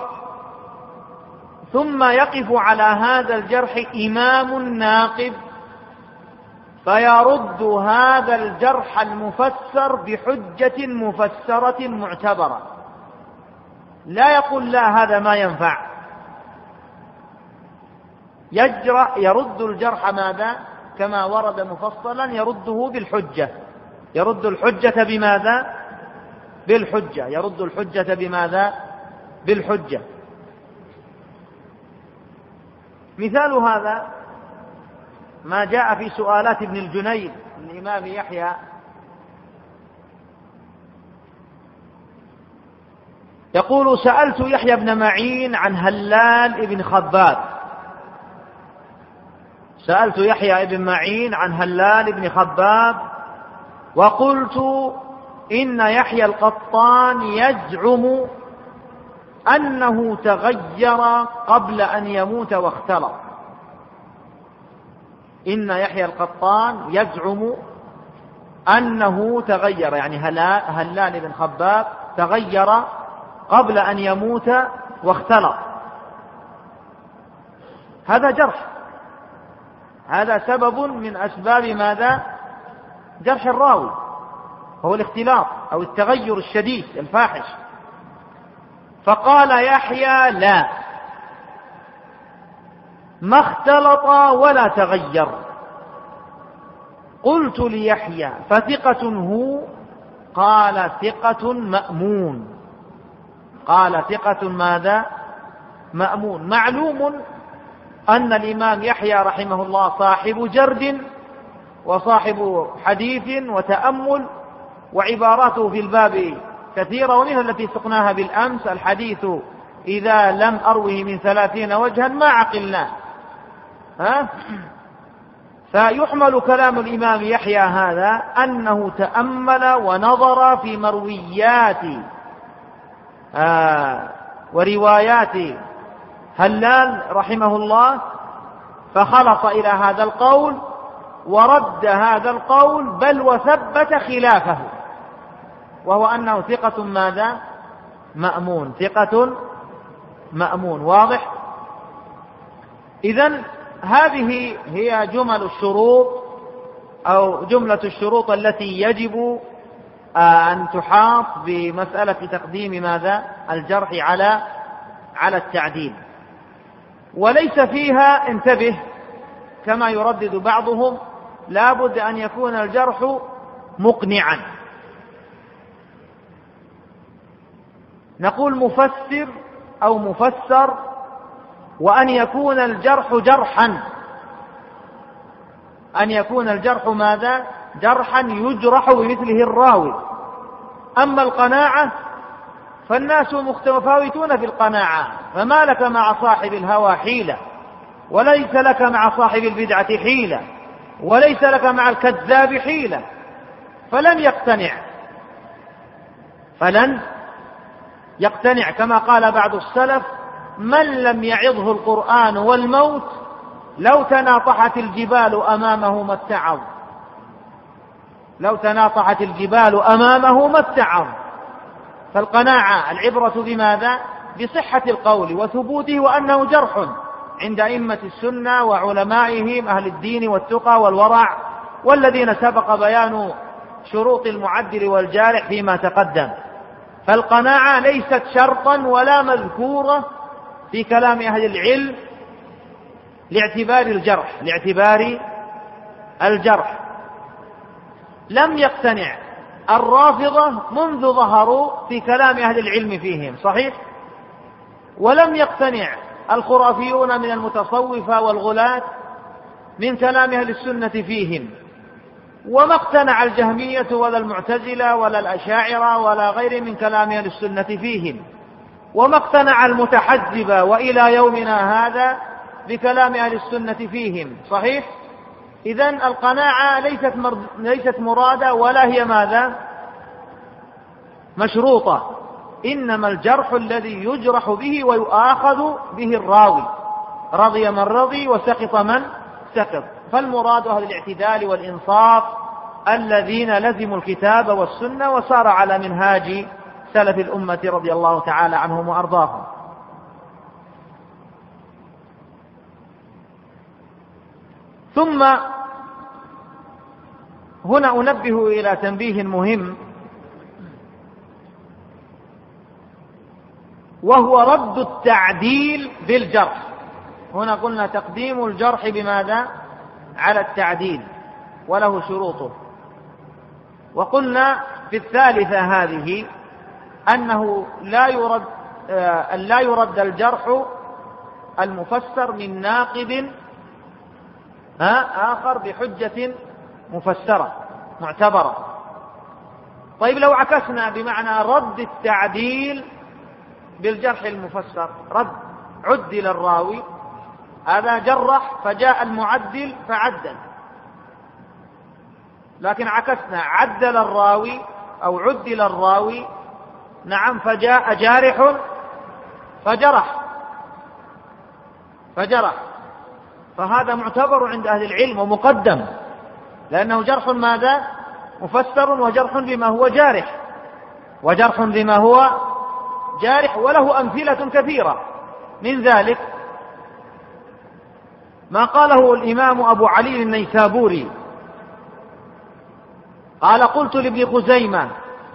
ثم يقف على هذا الجرح إمام ناقد فيرد هذا الجرح المفسر بحجة مفسرة معتبرة، لا يقول لا هذا ما ينفع، يرد الجرح ماذا؟ كما ورد مفصلا يرده بالحجة. يرد الحجة بماذا؟ بالحجة. يرد الحجة بماذا؟ بالحجة. مثال هذا ما جاء في سؤالات ابن الجنيد الإمام يحيى يقول: سألت يحيى بن معين عن هلال بن خباب. سألت يحيى بن معين عن هلال بن خباب وقلت إن يحيى القطان يزعم أنه تغير قبل أن يموت واختلط. إن يحيى القطان يزعم أنه تغير، يعني هلال بن خباب تغير قبل أن يموت واختلط. هذا جرح، هذا سبب من أسباب ماذا؟ جرح الراوي، هو الاختلاط أو التغير الشديد الفاحش. فقال يحيى: لا، ما اختلط ولا تغير. قلت ليحيى: فثقة هو؟ قال: ثقة مأمون. قال: ثقة ماذا؟ مأمون. معلوم أن الإمام يحيى رحمه الله صاحب جرد وصاحب حديث وتأمل، وعباراته في الباب كثيرة، ومنها التي سقناها بالأمس: الحديث إذا لم أروه من 30 وجها ما عقلناه. فيحمل كلام الإمام يحيى هذا أنه تأمل ونظر في مرويات وروايات هلال رحمه الله، فخلص إلى هذا القول ورد هذا القول، بل وثبت خلافه، وهو أنه ثقة ماذا؟ مأمون. ثقة مأمون. واضح؟ إذن هذه هي جمل الشروط أو جملة الشروط التي يجب أن تحاط بمسألة تقديم ماذا؟ الجرح على التعديل. وليس فيها، انتبه، كما يردد بعضهم، لا بد أن يكون الجرح مقنعا. نقول مفسر أو مفسر، وأن يكون الجرح جرحا، أن يكون الجرح ماذا؟ جرحا يجرح بمثله الراوي. أما القناعة فالناس متفاوتون في القناعة، فما لك مع صاحب الهوى حيلة، وليس لك مع صاحب البدعة حيلة، وليس لك مع الكذاب حيلة. فلن يقتنع كما قال بعض السلف: من لم يعظه القرآن والموت لو تناطحت الجبال أمامه ما اتعظ. لو تناطحت الجبال أمامه ما اتعظ. فالقناعة العبرة بماذا؟ بصحة القول وثبوته، وأنه جرح عند أئمة السنة وعلمائهم أهل الدين والتقى والورع، والذين سبق بيان شروط المعدل والجارح فيما تقدم. فالقناعة ليست شرطا ولا مذكورة في كلام أهل العلم لاعتبار الجرح. لم يقتنع الرافضة منذ ظهروا في كلام أهل العلم فيهم، صحيح؟ ولم يقتنع الخرافيون من المتصوفة والغلاة من كلام أهل السنة فيهم، وما اقتنع الجهمية ولا المعتزلة ولا الأشاعرة ولا غير من كلام أهل السنة فيهم، وما اقتنع المتحزبة وإلى يومنا هذا بكلام أهل السنة فيهم، صحيح؟ إذن القناعة ليست مرادة ولا هي ماذا؟ مشروطة، إنما الجرح الذي يجرح به ويؤاخذ به الراوي، رضي من رضي وسقط من سقط. فالمراد أهل الاعتدال والإنصاف الذين لزموا الكتاب والسنة وسار على منهاج سلف الأمة رضي الله تعالى عنهم وأرضاهم. ثم هنا أنبه إلى تنبيه مهم، وهو رد التعديل بالجرح. هنا قلنا تقديم الجرح بماذا؟ على التعديل، وله شروطه. وقلنا في الثالثة هذه أنه لا يرد الجرح المفسر من ناقد آخر بحجة مفسرة معتبرة. طيب لو عكسنا بمعنى رد التعديل بالجرح المفسر، عدل الراوي، هذا جرح فجاء المعدل فعدل، لكن عكسنا عدل الراوي أو عدل الراوي، نعم، فجاء جارح فجرح، فهذا معتبر عند أهل العلم ومقدم، لأنه جرح ماذا؟ مفسر، وجرح بما هو جارح، وجرح بما هو جارح، وله أمثلة كثيرة. من ذلك ما قاله الإمام أبو علي النيسابوري، قال: قلت لابن خزيمة: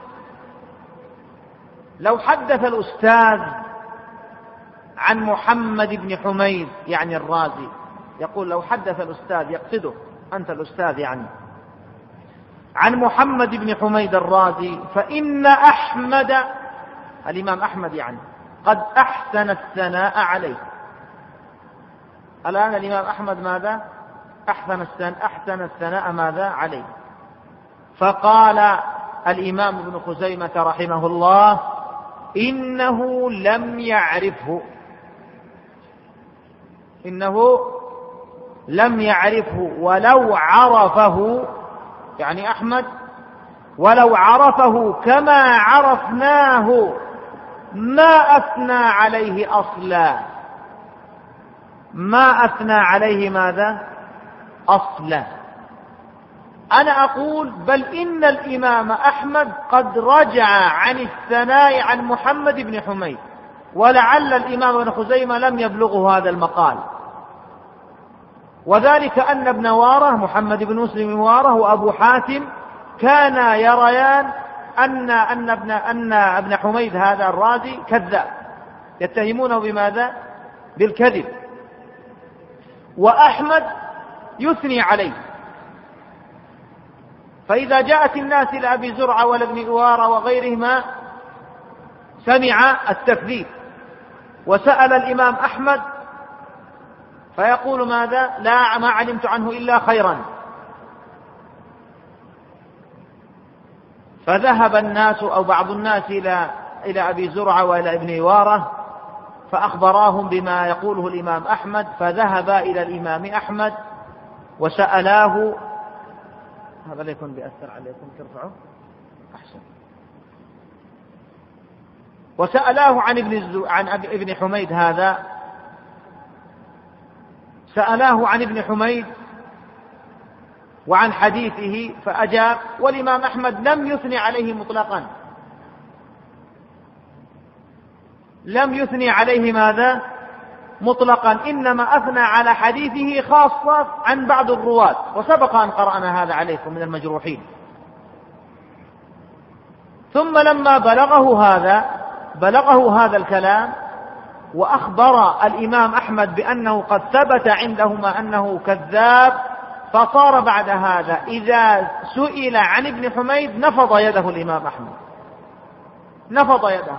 لو حدث الأستاذ عن محمد بن حميد، يعني الرازي، يقول لو حدث الأستاذ، يقصده أنت الأستاذ يعني، عن محمد بن حميد الرازي، فإن أحمد، الإمام أحمد يعني، قد أحسن الثناء عليه. الآن الإمام أحمد ماذا؟ أحسن الثناء ماذا؟ عليه. فقال الإمام ابن خزيمة رحمه الله: إنه لم يعرفه، ولو عرفه، يعني أحمد، ولو عرفه كما عرفناه ما أثنى عليه أصلا. ما أثنى عليه ماذا؟ أصلا. أنا أقول بل إن الإمام أحمد قد رجع عن الثناء عن محمد بن حميد، ولعل الإمام ابن خزيمة لم يبلغه هذا المقال، وذلك أن ابن واره، محمد بن مسلم واره، وأبو حاتم كانا يريان أن ابن حميد هذا الرازي كذاب، يتهمونه بماذا؟ بالكذب، وأحمد يثني عليه. فإذا جاءت الناس إلى أبي زرعة والابن إوارة وغيرهما سمع التكذيب، وسأل الإمام أحمد فيقول ماذا؟ لا، ما علمت عنه إلا خيرا. فذهب الناس أو بعض الناس إلى أبي زرعة وإلى ابن إوارة فأخبراهم بما يقوله الإمام أحمد، فذهب إلى الإمام أحمد وسألاه، هذا لا يكون بأثر عليكم، ترفعه أحسن، وسألاه عن ابن حميد هذا، سألاه عن ابن حميد وعن حديثه فأجاب، والإمام أحمد لم يثني عليه مطلقا، لم يثني عليه ماذا؟ مطلقا، إنما أثنى على حديثه خاصة عن بعض الرواة، وسبق أن قرأنا هذا عليكم من المجروحين. ثم لما بلغه هذا الكلام وأخبر الإمام أحمد بأنه قد ثبت عندهما أنه كذاب، فصار بعد هذا إذا سئل عن ابن حميد نفض يده الإمام أحمد، نفض يده،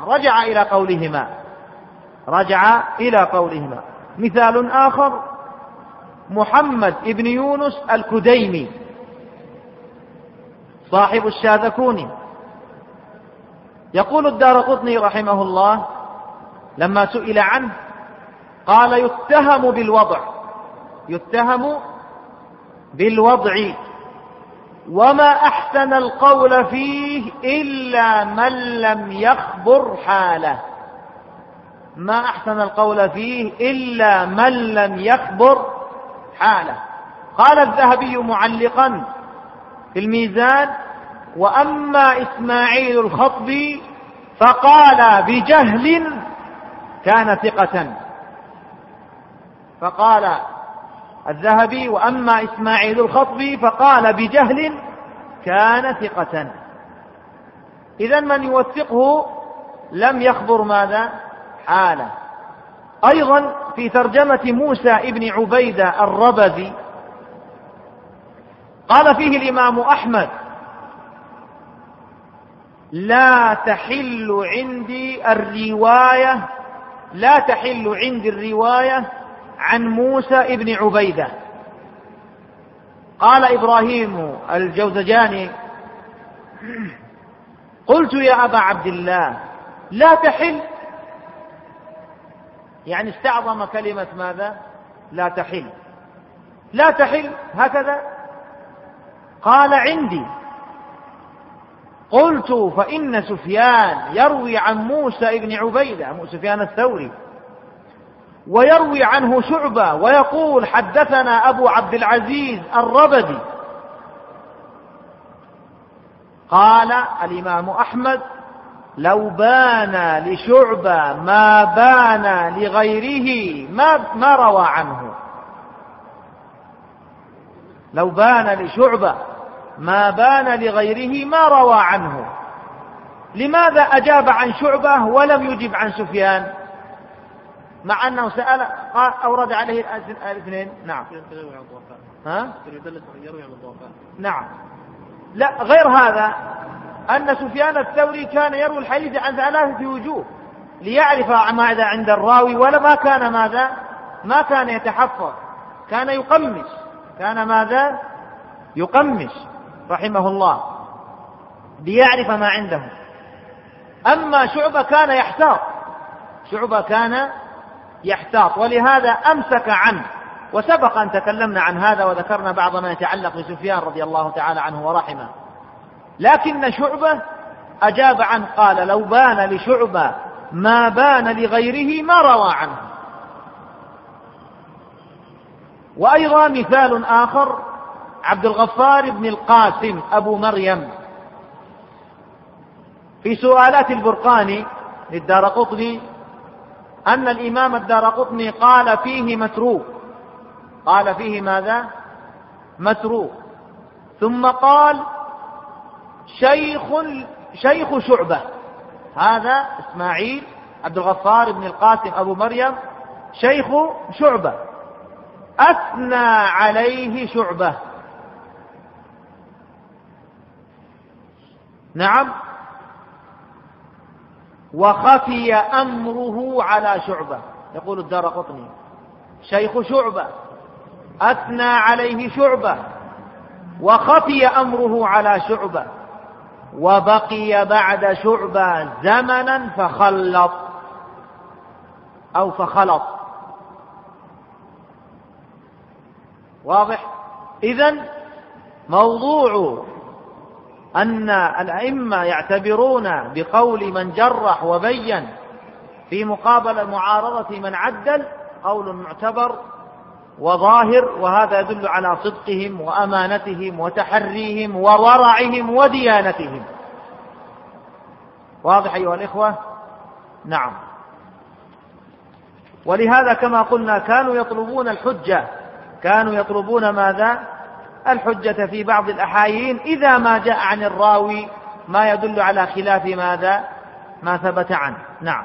رجع إلى قولهما. مثال آخر محمد ابن يونس الكديمي صاحب الشاذكوني، يقول الدارقطني رحمه الله لما سئل عنه قال يتهم بالوضع وما أحسن القول فيه إلا من لم يخبر حاله، ما أحسن القول فيه إلا من لم يخبر حاله. قال الذهبي معلقا في الميزان: وأما إسماعيل الخطبي فقال بجهل كان ثقة. فقال الذهبي: وأما إسماعيل الخطبي فقال بجهل كان ثقة. إذن من يوثقه لم يخبر ماذا؟ حاله. أيضا في ترجمة موسى ابن عبيدة الربذي قال فيه الإمام أحمد: لا تحل عندي الرواية عن موسى ابن عبيدة. قال إبراهيم الجوزجاني: قلت يا أبا عبد الله لا تحل، يعني استعظم كلمة ماذا؟ لا تحل هكذا. قال: عندي. قلت: فإن سفيان يروي عن موسى ابن عبيدة، سفيان الثوري، ويروي عنه شعبة ويقول حدثنا أبو عبد العزيز الربذي. قال الإمام أحمد: لو بان لشعبة ما بان لغيره ما روى عنه. لو بان لشعبة ما بان لغيره ما روى عنه. لماذا أجاب عن شعبة ولم يجب عن سفيان مع أنه سأل أورد عليه الاثنين؟ نعم. نعم. لا، غير هذا أن سفيان الثوري كان يروي الحديث عن 3 وجوه ليعرف ماذا عند الراوي، ولا ما كان ماذا؟ ما كان يتحفظ، كان يقمش، كان ماذا؟ يقمش رحمه الله ليعرف ما عنده. أما شعبة كان يحتاط، ولهذا أمسك عنه. وسبق أن تكلمنا عن هذا وذكرنا بعض ما يتعلق بسفيان رضي الله تعالى عنه ورحمه. لكن شعبة أجاب عنه، قال: لو بان لشعبة ما بان لغيره ما روى عنه. وأيضا مثال آخر عبد الغفار بن القاسم أبو مريم في سؤالات البرقاني للدارقطني أن الإمام الدارقطني قال فيه متروك، قال فيه ماذا؟ متروك. ثم قال شيخ شعبة، هذا إسماعيل عبد الغفار بن القاسم أبو مريم شيخ شعبة، أثنى عليه شعبة. نعم. وخفي أمره على شعبة. يقول الدارقطني: شيخ شعبة أثنى عليه شعبة وخفي أمره على شعبة، وبقي بعد شعبة زمنا فخلط. واضح؟ إذن موضوع أن الأئمة يعتبرون بقول من جرح وبين في مقابل معارضة من عدل قول معتبر وظاهر، وهذا يدل على صدقهم وأمانتهم وتحريهم وورعهم وديانتهم. واضح أيها الإخوة؟ نعم. ولهذا كما قلنا كانوا يطلبون الحجة، كانوا يطلبون ماذا؟ الحجة في بعض الأحايين إذا ما جاء عن الراوي ما يدل على خلاف ماذا؟ ما ثبت عنه. نعم.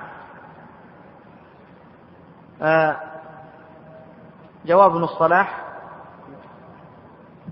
جواب ابن الصلاح.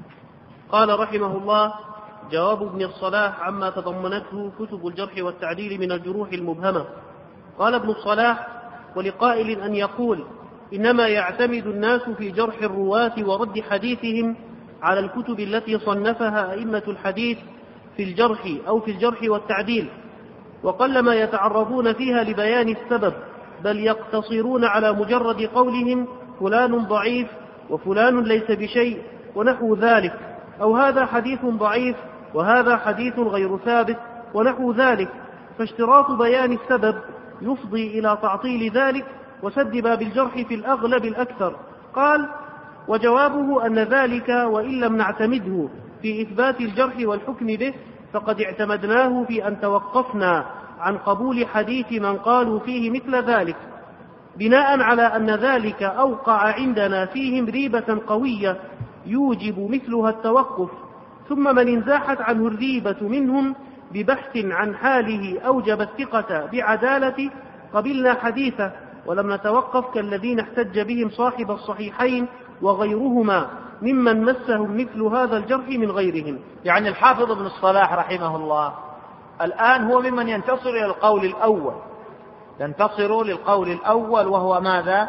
قال رحمه الله: جواب ابن الصلاح عما تضمنته كتب الجرح والتعديل من الجروح المبهمة. قال ابن الصلاح: ولقائل أن يقول إنما يعتمد الناس في جرح الرواة ورد حديثهم على الكتب التي صنفها أئمة الحديث في الجرح أو في الجرح والتعديل، وقلما يتعرضون فيها لبيان السبب، بل يقتصرون على مجرد قولهم فلان ضعيف وفلان ليس بشيء ونحو ذلك، أو هذا حديث ضعيف وهذا حديث غير ثابت ونحو ذلك، فاشتراط بيان السبب يفضي إلى تعطيل ذلك وسد باب الجرح في الأغلب الأكثر. قال: وجوابه أن ذلك وإن لم نعتمده في إثبات الجرح والحكم به فقد اعتمدناه في أن توقفنا عن قبول حديث من قالوا فيه مثل ذلك، بناء على أن ذلك أوقع عندنا فيهم ريبة قوية يوجب مثلها التوقف، ثم من انزاحت عنه الريبة منهم ببحث عن حاله أوجب الثقة بعدالة قبلنا حديثه، ولم نتوقف كالذين احتج بهم صاحب الصحيحين وغيرهما ممن مسهم مثل هذا الجرح من غيرهم. يعني الحافظ ابن الصلاح رحمه الله الآن هو ممن ينتصر إلى القول الأول، ينتصر للقول الأول، وهو ماذا؟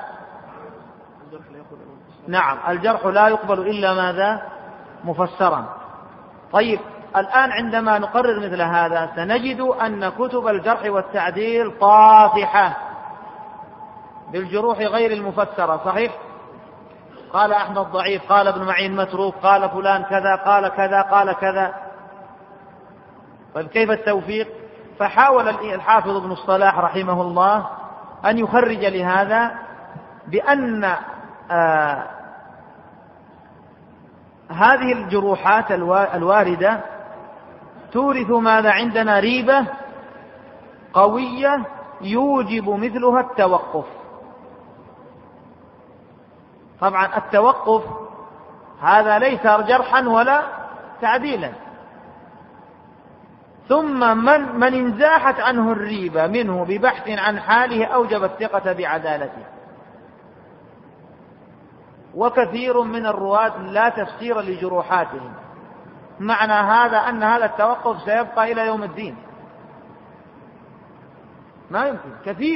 نعم، الجرح لا يقبل إلا ماذا؟ مفسرا. طيب، الآن عندما نقرر مثل هذا سنجد أن كتب الجرح والتعديل طافحة بالجروح غير المفسرة، صحيح؟ قال أحمد ضعيف، قال ابن معين متروك، قال فلان كذا، قال كذا، قال كذا. طيب، كيف التوفيق؟ فحاول الحافظ ابن الصلاح رحمه الله أن يخرج لهذا بأن هذه الجروحات الواردة تورث ماذا عندنا؟ ريبة قوية يوجب مثلها التوقف. طبعا التوقف هذا ليس جرحا ولا تعديلا. ثم من انزاحت عنه الريبة منه ببحث عن حاله أوجب الثقة بعدالته. وكثير من الرواة لا تفسير لجروحاتهم، معنى هذا أن هذا التوقف سيبقى إلى يوم الدين، ما يمكن.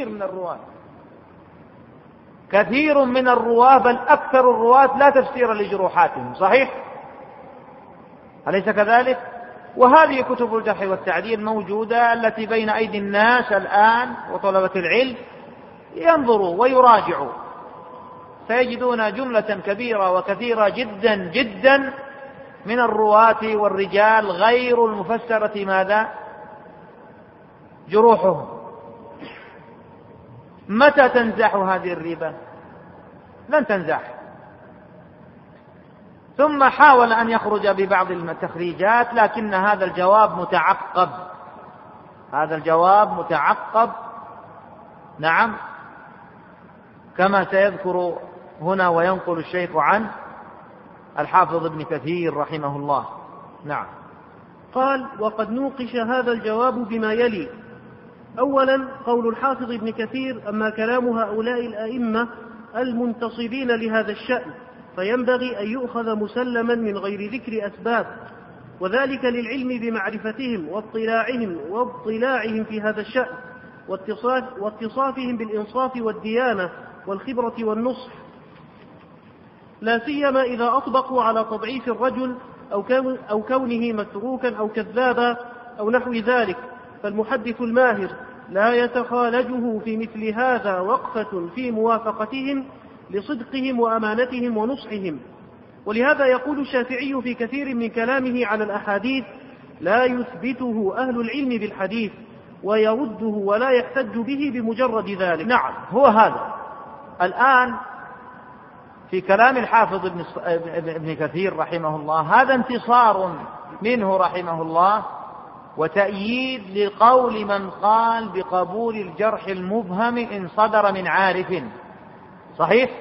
كثير من الرواة بل أكثر الرواة لا تفسير لجروحاتهم، صحيح؟ أليس كذلك؟ وهذه كتب الجرح والتعديل موجودة التي بين أيدي الناس الآن، وطلبة العلم ينظروا ويراجعوا سيجدون جملة كبيرة وكثيرة جدا جدا من الرواة والرجال غير المفسرة ماذا؟ جروحهم. متى تنزح هذه الريبة؟ لن تنزح. ثم حاول أن يخرج ببعض التخريجات، لكن هذا الجواب متعقب، نعم، كما سيذكر هنا وينقل الشيخ عن الحافظ ابن كثير رحمه الله. نعم. قال: وقد نوقش هذا الجواب بما يلي: أولا، قول الحافظ ابن كثير: أما كلام هؤلاء الأئمة المنتصبين لهذا الشأن فينبغي أن يؤخذ مسلما من غير ذكر أسباب، وذلك للعلم بمعرفتهم واطلاعهم في هذا الشأن واتصافهم بالإنصاف والديانة والخبرة والنصح، لا سيما إذا أطبقوا على تضعيف الرجل أو كونه متروكا أو كذابا أو نحو ذلك. فالمحدث الماهر لا يتخالجه في مثل هذا وقفة في موافقتهم لصدقهم وأمانتهم ونصحهم. ولهذا يقول الشافعي في كثير من كلامه على الأحاديث: لا يثبته أهل العلم بالحديث ويرده ولا يحتج به بمجرد ذلك. نعم، هو هذا الآن في كلام الحافظ ابن كثير رحمه الله، هذا انتصار منه رحمه الله وتأييد لقول من قال بقبول الجرح المبهم إن صدر من عارف، صحيح؟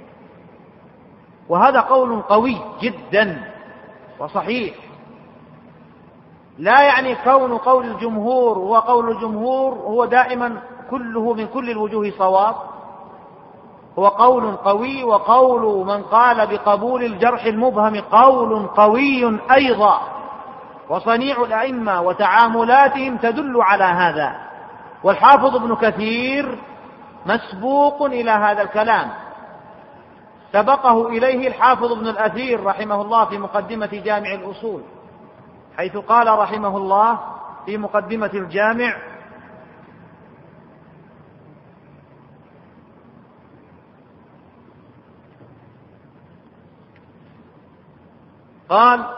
وهذا قول قوي جدا وصحيح، لا يعني كون قول الجمهور، وقول الجمهور هو دائما كله من كل الوجوه صواب، هو قول قوي، وقول من قال بقبول الجرح المبهم قول قوي أيضا، وصنيع الأئمة وتعاملاتهم تدل على هذا. والحافظ ابن كثير مسبوق إلى هذا الكلام، سبقه إليه الحافظ ابن الأثير رحمه الله في مقدمة جامع الأصول، حيث قال رحمه الله في مقدمة الجامع: قال: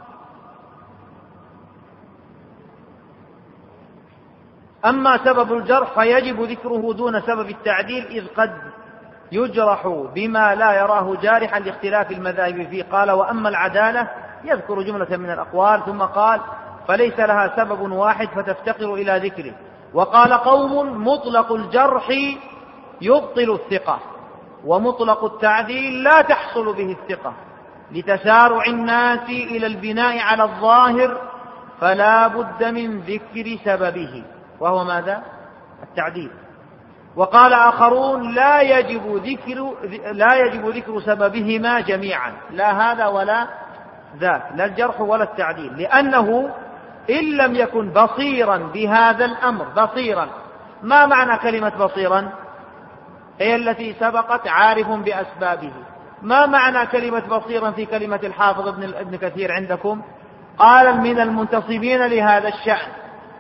أما سبب الجرح فيجب ذكره دون سبب التعديل، إذ قد يجرح بما لا يراه جارحا لاختلاف المذاهب فيه. قال: وأما العدالة، يذكر جملة من الأقوال، ثم قال: فليس لها سبب واحد فتفتقر إلى ذكره. وقال قوم: مطلق الجرح يبطل الثقة، ومطلق التعديل لا تحصل به الثقة، لتسارع الناس إلى البناء على الظاهر، فلا بد من ذكر سببه، وهو ماذا؟ التعديل. وقال آخرون: لا يجب ذكر سببهما جميعا، لا هذا ولا ذاك، لا الجرح ولا التعديل، لأنه إن لم يكن بصيرا بهذا الأمر. بصيرا، ما معنى كلمة بصيرا؟ هي التي سبقت عارف بأسبابه. ما معنى كلمة بصيرا في كلمة الحافظ ابن كثير عندكم؟ قال: من المنتصبين لهذا الشأن.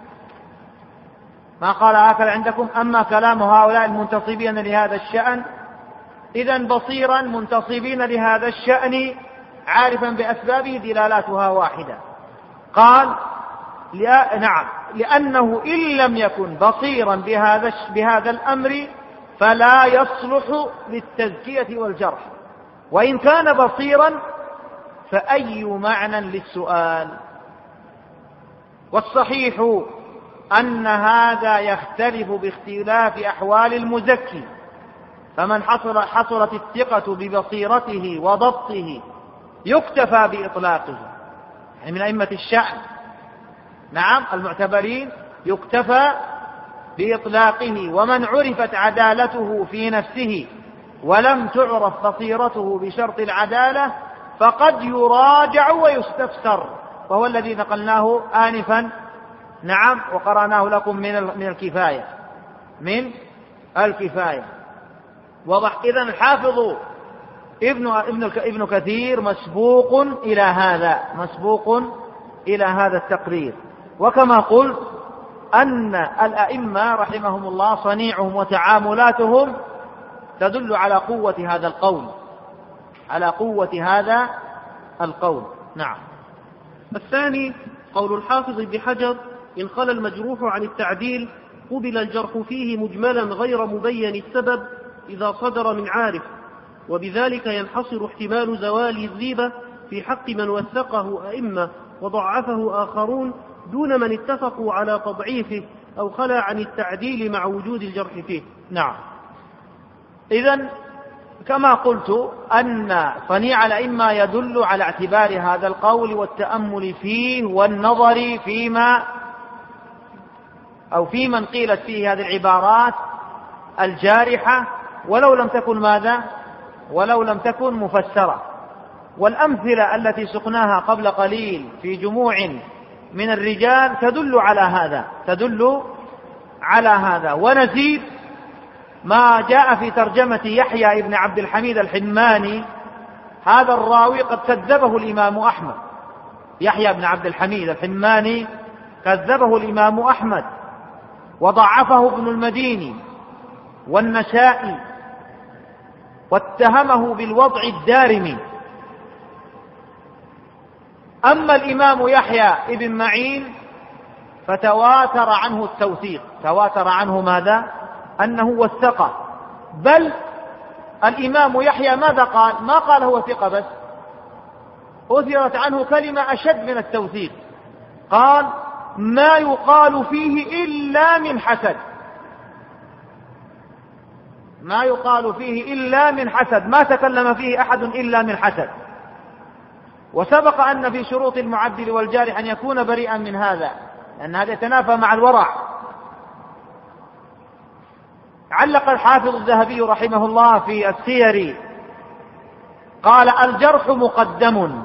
ما قال هكذا عندكم؟ أما كلام هؤلاء المنتصبين لهذا الشأن، إذن بصيرا منتصبين لهذا الشأن عارفا بأسبابه دلالاتها واحدة. قال: نعم، لأنه إن لم يكن بصيرا بهذا الأمر فلا يصلح للتزكية والجرح، وإن كان بصيرا فأي معنى للسؤال؟ والصحيح أن هذا يختلف باختلاف أحوال المزكي، فمن حصلت الثقة ببصيرته وضبطه يكتفى بإطلاقه، يعني من أئمة الشأن، نعم، المعتبرين، يكتفى بإطلاقه. ومن عرفت عدالته في نفسه ولم تعرف بصيرته بشرط العدالة فقد يراجع ويستفسر، وهو الذي نقلناه آنفا، نعم، وقرأناه لكم من الكفاية. وضح. إذن الحافظ ابن كثير مسبوق إلى هذا التقرير. وكما قلت أن الأئمة رحمهم الله صنيعهم وتعاملاتهم تدل على قوة هذا القول، نعم. الثاني قول الحافظ ابن حجر: إن خلا المجروح عن التعديل قبل الجرح فيه مجملا غير مبين السبب إذا صدر من عارف، وبذلك ينحصر احتمال زوال الريبة في حق من وثقه أئمة وضعفه آخرون دون من اتفقوا على تضعيفه أو خلا عن التعديل مع وجود الجرح فيه. نعم. إذن كما قلت أن صنيع الأئمة يدل على اعتبار هذا القول والتأمل فيه والنظر في من قيلت فيه هذه العبارات الجارحة، ولو لم تكن مفسرة. والأمثلة التي سقناها قبل قليل في جموع من الرجال تدل على هذا. ونزيد ما جاء في ترجمة يحيى ابن عبد الحميد الحماني، هذا الراوي قد كذبه الإمام أحمد. يحيى بن عبد الحميد الحماني كذبه الإمام أحمد وضعفه ابن المديني والنسائي واتهمه بالوضع الدارمي. أما الإمام يحيى ابن معين فتواتر عنه التوثيق، تواتر عنه ماذا؟ أنه وثقه. بل الإمام يحيى ماذا قال؟ ما قال هو ثقة بس، أثرت عنه كلمة أشد من التوثيق، قال: ما يقال فيه إلا من حسد، ما يقال فيه إلا من حسد، ما تكلم فيه أحد إلا من حسد. وسبق أن في شروط المعدل والجارح أن يكون بريئا من هذا، لأن هذا يتنافى مع الورع. علق الحافظ الذهبي رحمه الله في السير قال: الجرح مقدم.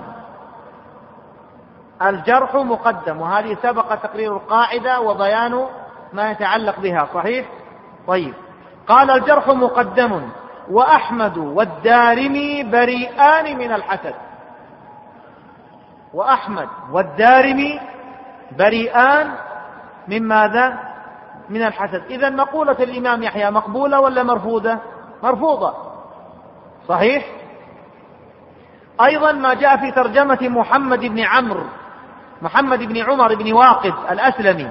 الجرح مقدم، وهذه سبق تقرير القاعدة وبيان ما يتعلق بها، صحيح؟ طيب، قال: الجرح مقدم وأحمد والدارمي بريئان من الحسد. وأحمد والدارمي بريئان من ماذا؟ من الحسد. إذن مقولة الإمام يحيى مقبولة ولا مرفوضة؟ مرفوضة، صحيح؟ أيضا ما جاء في ترجمة محمد بن عمر بن واقد الأسلمي،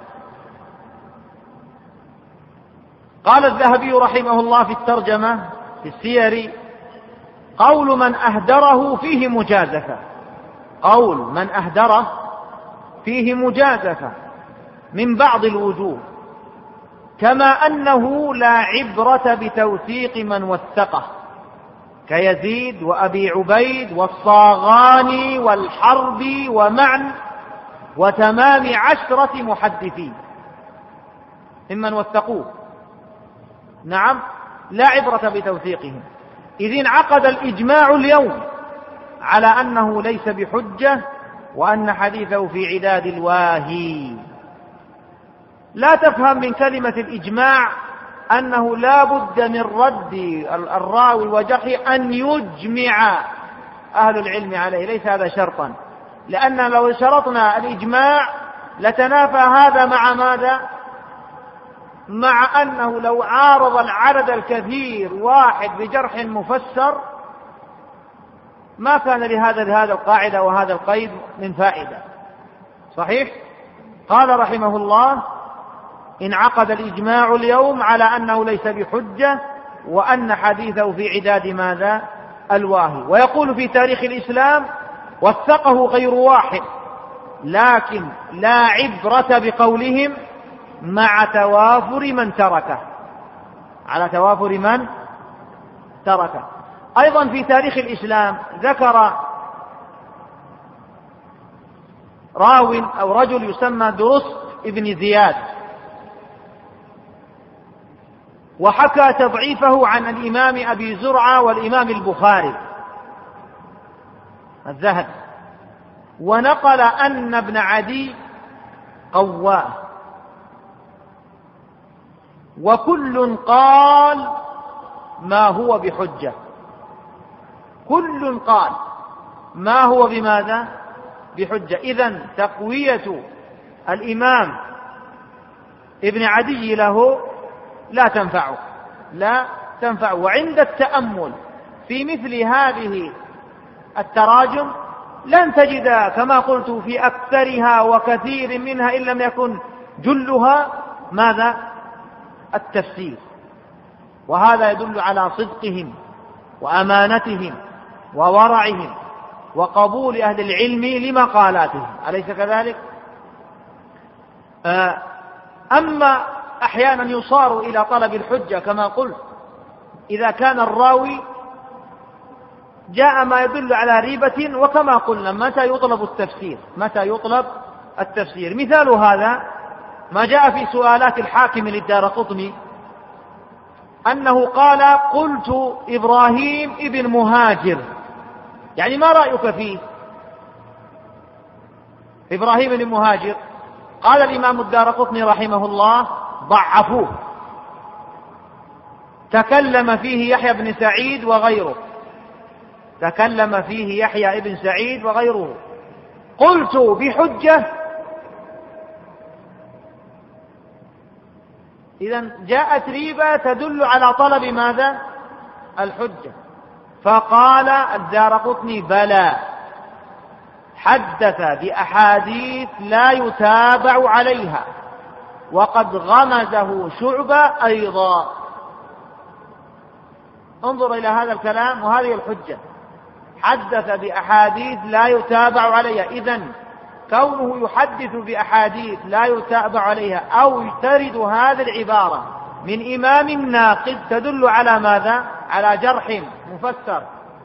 قال الذهبي رحمه الله في الترجمة في السير: قول من أهدره فيه مجازفة. قول من أهدره فيه مجازفة من بعض الوجوه، كما أنه لا عبرة بتوثيق من وثقه كيزيد وأبي عبيد والصاغاني والحربي ومعن وتمام 10 محدثين ممن وثقوه. نعم، لا عبرة بتوثيقهم، إذ انعقد الإجماع اليوم على أنه ليس بحجة وأن حديثه في عداد الواهي. لا تفهم من كلمة الإجماع أنه لا بد من رد الراوي وجرحه أن يجمع أهل العلم عليه، ليس هذا شرطا، لأن لو شرطنا الإجماع لتنافى هذا مع ماذا؟ مع أنه لو عارض العدد الكثير واحد بجرح مفسر ما كان لهذا القاعدة وهذا القيد من فائدة، صحيح؟ قال رحمه الله: انعقد الإجماع اليوم على أنه ليس بحجة وأن حديثه في عداد ماذا؟ الواهي. ويقول في تاريخ الإسلام: وثقه غير واحد، لكن لا عبرة بقولهم مع توافر من تركه، على توافر من تركه. أيضا في تاريخ الإسلام ذكر راو أو رجل يسمى درست ابن زياد، وحكى تضعيفه عن الإمام أبي زرعة والإمام البخاري الذهبي، ونقل أن ابن عدي قواه، وكل قال ما هو بحجة. كل قال ما هو بماذا؟ بحجة. إذن تقوية الإمام ابن عدي له لا تنفعه. وعند التأمل في مثل هذه التراجم لن تجد كما قلت في أكثرها وكثير منها إن لم يكن جلها ماذا؟ التفسير. وهذا يدل على صدقهم وأمانتهم وورعهم وقبول أهل العلم لمقالاتهم، أليس كذلك؟ أما أحيانا يصار إلى طلب الحجة كما قلت إذا كان الراوي جاء ما يدل على ريبة، وكما قلنا متى يطلب التفسير. مثال هذا ما جاء في سؤالات الحاكم للدارقطني أنه قال: قلت إبراهيم ابن مهاجر، يعني ما رأيك فيه؟ إبراهيم ابن مهاجر. قال الإمام الدارقطني رحمه الله: ضعفوه، تكلم فيه يحيى بن سعيد وغيره. قلت بحجة. إذن جاءت ريبة تدل على طلب ماذا؟ الحجة. فقال الدارقطني: بلى، حدث بأحاديث لا يتابع عليها، وقد غمزه شعبة أيضا. انظر إلى هذا الكلام وهذه الحجة، حدث بأحاديث لا يتابع عليها. إذن كونه يحدث بأحاديث لا يتابع عليها أو ترد هذه العبارة من إمام ناقد تدل على ماذا؟ على جرح مفسر.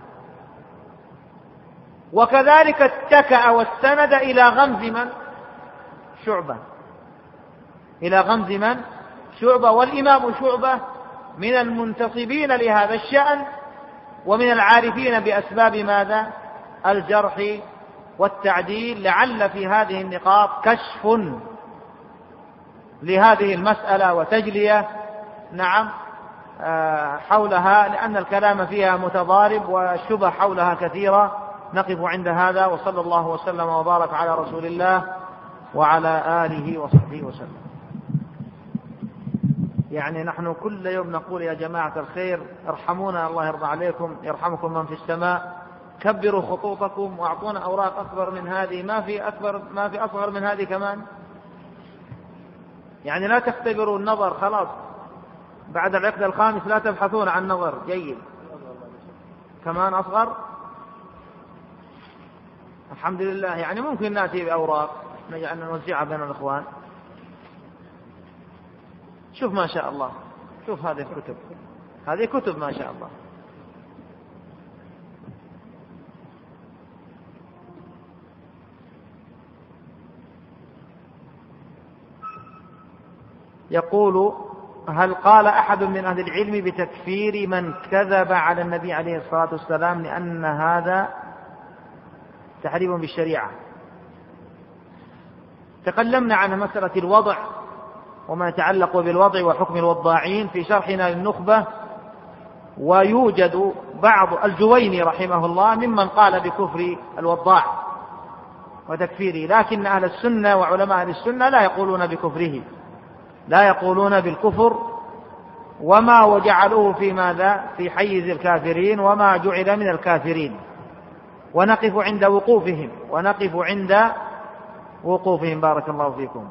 وكذلك اتكأ واستند إلى غمز من؟ شعبة. والإمام شعبة من المنتصبين لهذا الشأن ومن العارفين بأسباب ماذا؟ الجرح والتعديل، لعل في هذه النقاط كشف لهذه المسألة وتجلية نعم حولها، لأن الكلام فيها متضارب والشبه حولها كثيرة. نقف عند هذا، وصلى الله وسلم وبارك على رسول الله وعلى آله وصحبه وسلم. يعني نحن كل يوم نقول يا جماعة الخير ارحمونا، الله يرضى عليكم، يرحمكم من في السماء، كبروا خطوطكم واعطونا أوراق أكبر من هذه، ما في أصغر من هذه كمان. يعني لا تختبروا النظر خلاص، بعد العقد الخامس لا تبحثون عن نظر جيد، كمان أصغر. الحمد لله. يعني ممكن نأتي بأوراق نجعل نوزعها بين الإخوان. شوف ما شاء الله، شوف هذه الكتب، هذه كتب ما شاء الله. يقول: هل قال أحد من أهل العلم بتكفير من كذب على النبي عليه الصلاة والسلام لأن هذا تحريم بالشريعة؟ تكلمنا عن مسألة الوضع وما يتعلق بالوضع وحكم الوضاعين في شرحنا للنخبة، ويوجد بعض الجويني رحمه الله ممن قال بكفر الوضاع وتكفيره، لكن أهل السنة وعلماء أهل السنة لا يقولون بكفره، لا يقولون بالكفر، وما وجعلوه في ماذا؟ في حيز الكافرين، وما جعل من الكافرين. ونقف عند وقوفهم، ونقف عند وقوفهم. بارك الله فيكم.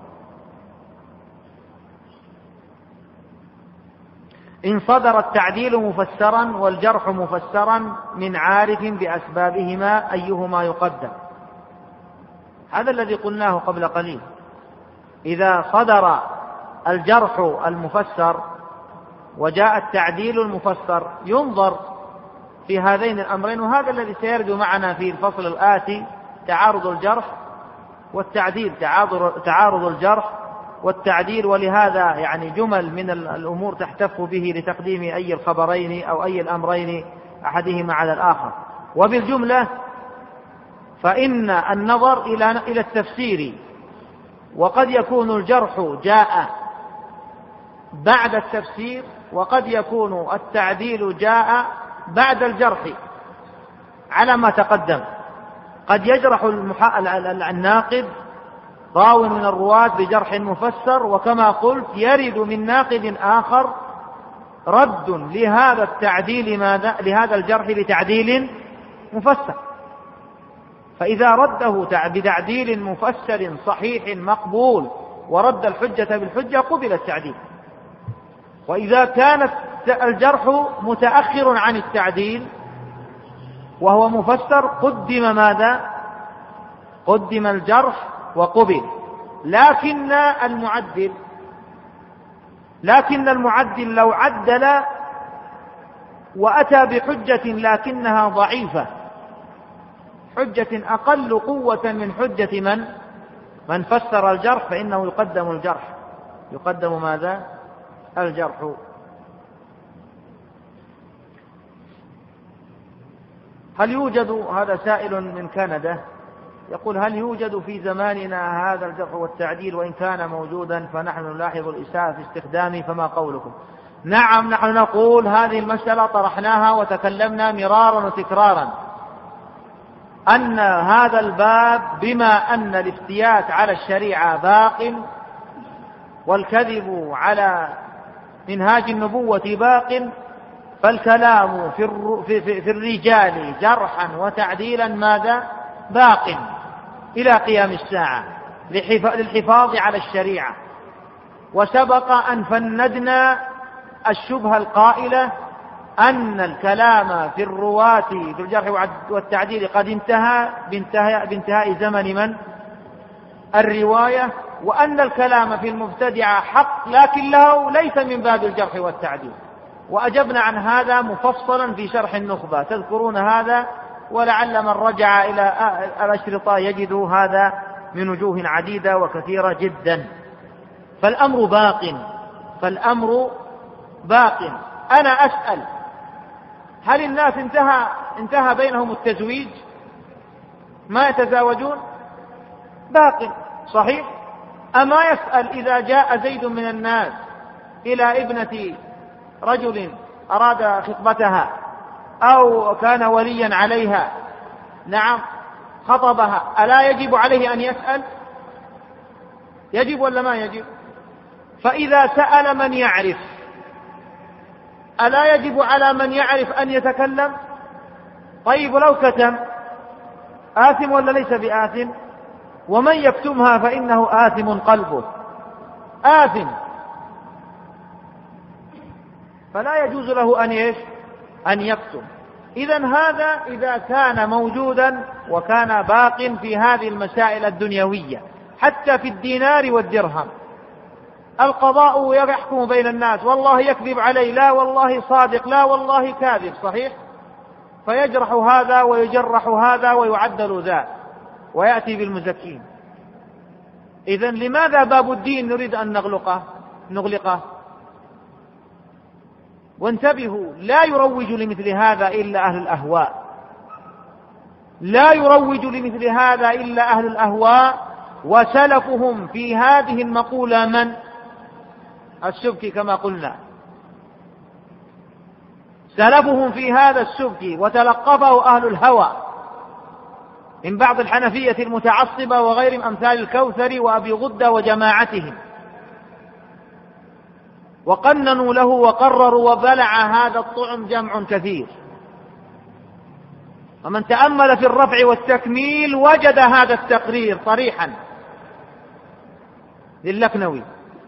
إن صدر التعديل مفسرا والجرح مفسرا من عارف بأسبابهما أيهما يقدم؟ هذا الذي قلناه قبل قليل. إذا صدر الجرح المفسر وجاء التعديل المفسر ينظر في هذين الأمرين، وهذا الذي سيرد معنا في الفصل الآتي: تعارض الجرح والتعديل، تعارض الجرح والتعديل. ولهذا يعني جمل من الأمور تحتف به لتقديم أي الخبرين أو أي الأمرين أحدهما على الآخر. وبالجملة فإن النظر إلى التفسير، وقد يكون الجرح جاء بعد التفسير، وقد يكون التعديل جاء بعد الجرح على ما تقدم. قد يجرح الناقد راو من الرواة بجرح مفسر، وكما قلت يرد من ناقد آخر رد لهذا التعديل لهذا الجرح بتعديل مفسر، فإذا رده بتعديل مفسر صحيح مقبول ورد الحجة بالحجة قبل التعديل. وإذا كان الجرح متأخر عن التعديل وهو مفسر قدم ماذا؟ قدم الجرح وقبل. لكن المعدل لو عدل وأتى بحجة لكنها ضعيفة، حجة أقل قوة من حجة من فسر الجرح، فإنه يقدم الجرح، يقدم ماذا؟ الجرح. هل يوجد، هذا سائل من كندا يقول: هل يوجد في زماننا هذا الجرح والتعديل؟ وإن كان موجودا فنحن نلاحظ الإساءة في استخدامه، فما قولكم؟ نعم، نحن نقول هذه المسألة طرحناها وتكلمنا مرارا وتكرارا، أن هذا الباب بما أن الافتيات على الشريعة باق والكذب على منهاج النبوة باق، فالكلام في الرجال جرحا وتعديلا ماذا؟ باق إلى قيام الساعة للحفاظ على الشريعة. وسبق أن فندنا الشبهة القائلة أن الكلام في الرواة في الجرح والتعديل قد انتهى بانتهاء زمن من؟ الرواية، وأن الكلام في المبتدعة حق لكن له ليس من باب الجرح والتعديل. وأجبنا عن هذا مفصلا في شرح النخبة، تذكرون هذا، ولعل من رجع إلى الأشرطة يجد هذا من وجوه عديدة وكثيرة جدا. فالأمر باق أنا أسأل هل الناس انتهى بينهم التزويج؟ ما يتزاوجون؟ باقي، صحيح؟ أما يسأل إذا جاء زيد من الناس إلى ابنة رجل أراد خطبتها أو كان وليا عليها، نعم، خطبها، ألا يجب عليه أن يسأل؟ يجب ولا ما يجب؟ فإذا سأل من يعرف، ألا يجب على من يعرف أن يتكلم؟ طيب لو كتم آثم ولا ليس بآثم؟ ومن يكتمها فإنه آثم قلبه، آثم، فلا يجوز له أن يكتم. إذن هذا إذا كان موجودا وكان باق في هذه المسائل الدنيوية، حتى في الدينار والدرهم القضاء يحكم بين الناس، والله يكذب علي، لا والله صادق، لا والله كاذب، صحيح؟ فيجرح هذا ويجرح هذا ويعدل ذا ويأتي بالمزكين. إذن لماذا باب الدين نريد أن نغلقه؟ وانتبهوا، لا يروج لمثل هذا إلا أهل الأهواء، لا يروج لمثل هذا إلا أهل الأهواء. وسلفهم في هذه المقولة من؟ السبكي كما قلنا، سلفهم في هذا السبكي، وتلقفه أهل الهوى من بعض الحنفية المتعصبة وغيرهم أمثال الكوثري وأبي غدة وجماعتهم، وقننوا له وقرروا، وبلع هذا الطعم جمع كثير. ومن تأمل في الرفع والتكميل وجد هذا التقرير صريحا للكنوي،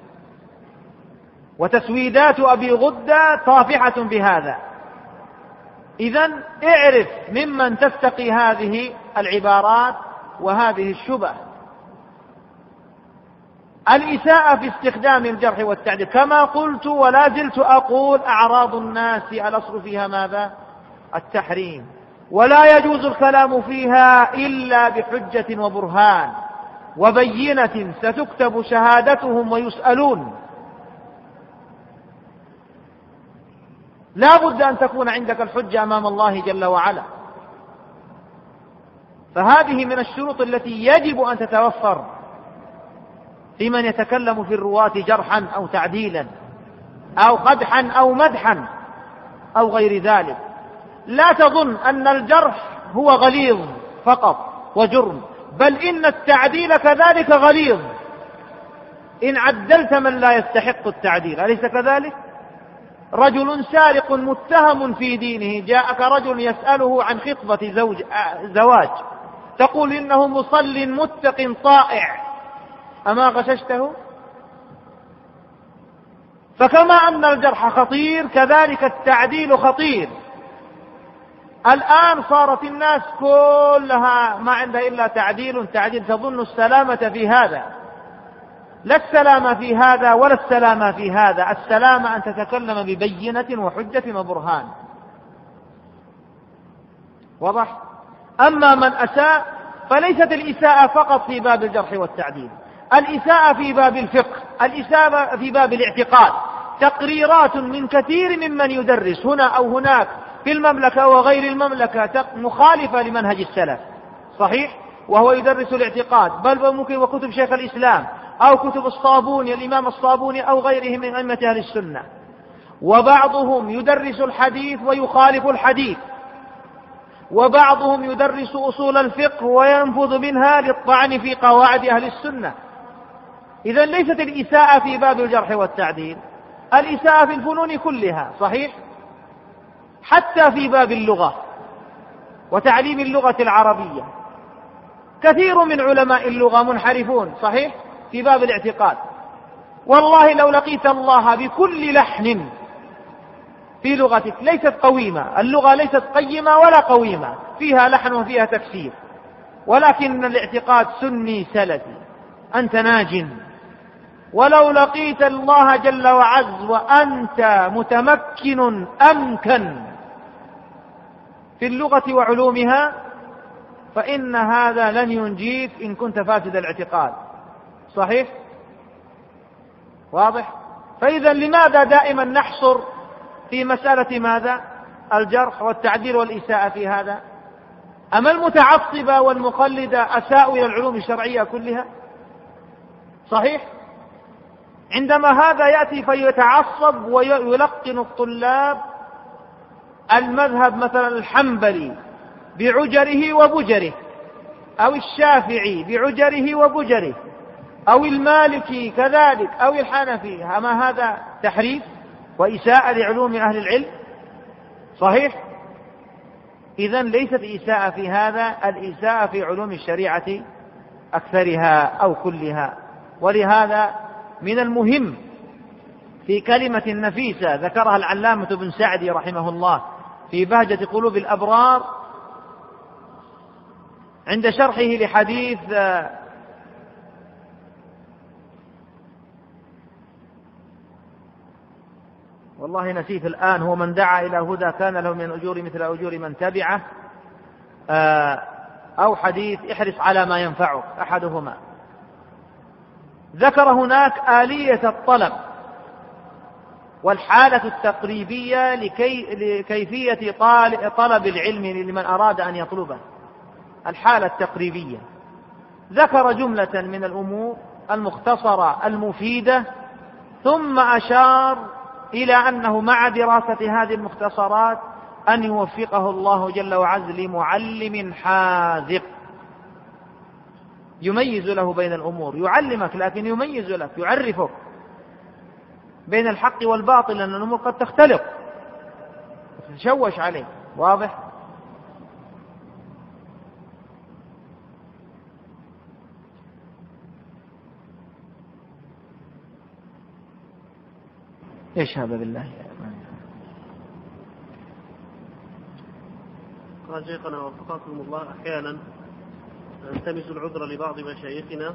وتسويدات أبي غدة طافحة بهذا. إذن اعرف ممن تستقي هذه العبارات وهذه الشبه. الإساءة في استخدام الجرح والتعديل كما قلت ولا زلت أقول، أعراض الناس الأصل فيها ماذا؟ التحريم، ولا يجوز الكلام فيها إلا بحجة وبرهان وبينة ستكتب شهادتهم ويسألون. لا بد أن تكون عندك الحجة أمام الله جل وعلا. فهذه من الشروط التي يجب أن تتوفر في من يتكلم في الرواة جرحا أو تعديلا أو قدحا أو مدحا أو غير ذلك. لا تظن أن الجرح هو غليظ فقط وجرم، بل إن التعديل كذلك غليظ إن عدلت من لا يستحق التعديل، أليس كذلك؟ رجل سارق متهم في دينه، جاءك رجل يسأله عن خطبة زواج، تقول إنه مصل متق طائع، أما غششته؟ فكما أن الجرح خطير كذلك التعديل خطير. الآن صارت الناس كلها ما عندها إلا تعديل، تظن السلامة في هذا. لا السلامة في هذا ولا السلامة في هذا، السلامة أن تتكلم ببينة وحجة وبرهان. واضح؟ أما من أساء فليست الإساءة فقط في باب الجرح والتعديل، الإساءة في باب الفقه، الإساءة في باب الاعتقاد. تقريرات من كثير ممن يدرس هنا أو هناك في المملكة وغير المملكة مخالفة لمنهج السلف، صحيح؟ وهو يدرس الاعتقاد، بل ممكن وكتب شيخ الإسلام أو كتب الصابوني، الإمام الصابوني أو غيره من أئمة أهل السنة. وبعضهم يدرس الحديث ويخالف الحديث، وبعضهم يدرس أصول الفقه وينفذ منها للطعن في قواعد أهل السنة. إذن ليست الإساءة في باب الجرح والتعديل، الإساءة في الفنون كلها، صحيح؟ حتى في باب اللغة وتعليم اللغة العربية كثير من علماء اللغة منحرفون، صحيح؟ في باب الاعتقاد، والله لو لقيت الله بكل لحن في لغتك ليست قويمة، اللغة ليست قيمة ولا قويمة، فيها لحن وفيها تفسير، ولكن الاعتقاد سني سلفي، أنت ناج. ولو لقيت الله جل وعز وأنت متمكن أمكن في اللغة وعلومها فإن هذا لن ينجيك إن كنت فاسد الاعتقاد، صحيح؟ واضح؟ فإذا لماذا دائما نحصر في مسألة ماذا؟ الجرح والتعديل والإساءة في هذا؟ أما المتعصبة والمقلدة أساءوا إلى العلوم الشرعية كلها؟ صحيح؟ عندما هذا يأتي فيتعصب ويلقن الطلاب المذهب مثلا الحنبلي بعجره وبجره، أو الشافعي بعجره وبجره، أو المالكي كذلك، أو الحنفي، أما هذا تحريف وإساءة لعلوم أهل العلم؟ صحيح؟ إذن ليست إساءة في هذا، الإساءة في علوم الشريعة أكثرها أو كلها. ولهذا من المهم في كلمة نفيسة ذكرها العلامة بن سعدي رحمه الله في بهجة قلوب الأبرار عند شرحه لحديث والله نسيت الآن، هو من دعا إلى هدى كان له من الأجور مثل أجور من تبعه، أو حديث احرص على ما ينفعك، أحدهما. ذكر هناك آلية الطلب والحالة التقريبية لكيفية طلب العلم لمن أراد أن يطلبه، الحالة التقريبية. ذكر جملة من الأمور المختصرة المفيدة، ثم أشار إلى أنه مع دراسة هذه المختصرات أن يوفقه الله جل وعز لمعلم حاذق يميز له بين الأمور، يعلمك لكن يميز لك، يعرفك بين الحق والباطل، لأن الأمور قد تختلط تتشوش عليه. واضح؟ ايش هذا بالله؟ قال شيخنا وفقكم الله: أحيانا نلتمس العذر لبعض مشايخنا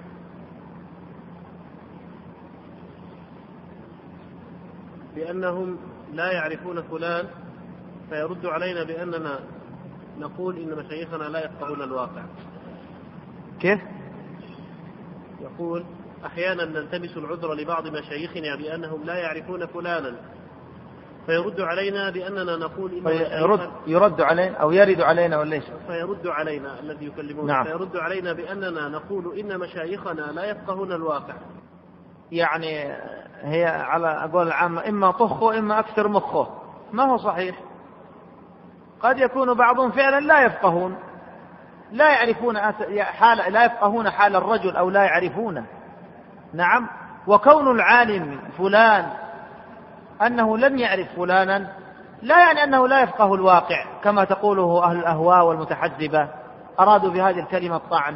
بأنهم لا يعرفون فلان، فيرد علينا بأننا نقول إن مشايخنا لا يفقهون الواقع. كيف؟ يقول: أحيانا نلتمس العذر لبعض مشايخنا بأنهم لا يعرفون فلانا، فيرد علينا بأننا نقول إن يرد علينا أو يرد علينا ولا إيش؟ فيرد علينا الذي يكلمون. نعم. فيرد علينا بأننا نقول إن مشايخنا لا يفقهون الواقع. يعني هي على أقول العامة إما طخه إما أكثر مخه، ما هو صحيح. قد يكون بعضهم فعلا لا يفقهون، لا يعرفون لا يفقهون حال الرجل أو لا يعرفونه. نعم. وكون العالم فلان أنه لم يعرف فلانا لا يعني أنه لا يفقه الواقع كما تقوله أهل الأهواء والمتحزبة، أرادوا بهذه الكلمة الطعن.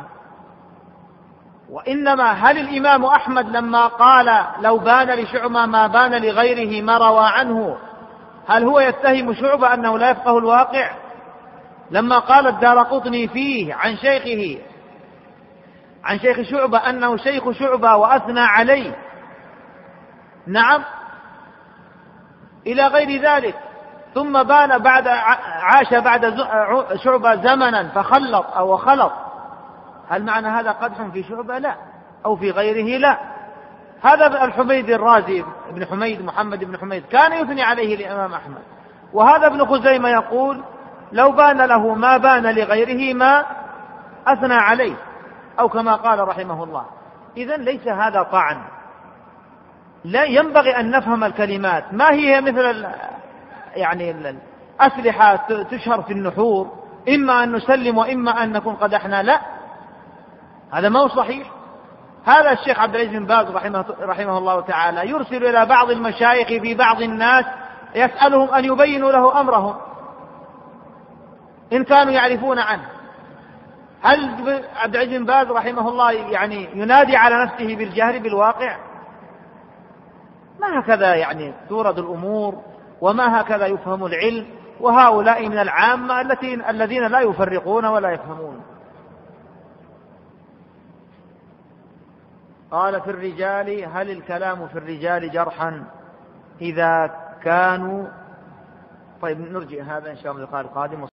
وإنما هل الإمام أحمد لما قال لو بان لشعبة ما بان لغيره ما روى عنه، هل هو يتهم شعبة أنه لا يفقه الواقع؟ لما قال الدارقطني فيه عن شيخه عن شيخ شعبة أنه شيخ شعبة وأثنى عليه، نعم، إلى غير ذلك، ثم بان عاش بعد شعبة زمنا فخلط أو خلط، هل معنى هذا قدح في شعبة؟ لا. أو في غيره؟ لا. هذا الحميد الرازي ابن حميد محمد بن حميد كان يثني عليه الإمام أحمد، وهذا ابن خزيمة يقول لو بان له ما بان لغيره ما أثنى عليه، أو كما قال رحمه الله. إذن ليس هذا طعن، لا ينبغي أن نفهم الكلمات ما هي مثل يعني الأسلحة تشهر في النحور، إما أن نسلم وإما أن نكون قدحنا، لا، هذا ما هو صحيح. هذا الشيخ عبد العزيز بن باز رحمه الله تعالى يرسل إلى بعض المشايخ في بعض الناس يسألهم أن يبينوا له أمرهم إن كانوا يعرفون عنه. هل عبد العزيز بن باز رحمه الله يعني ينادي على نفسه بالجهر بالواقع؟ ما هكذا يعني تورد الأمور، وما هكذا يفهم العلم. وهؤلاء من العامة الذين لا يفرقون ولا يفهمون. قال في الرجال: هل الكلام في الرجال جرحا إذا كانوا؟ طيب نرجع هذا إن شاء الله القادم.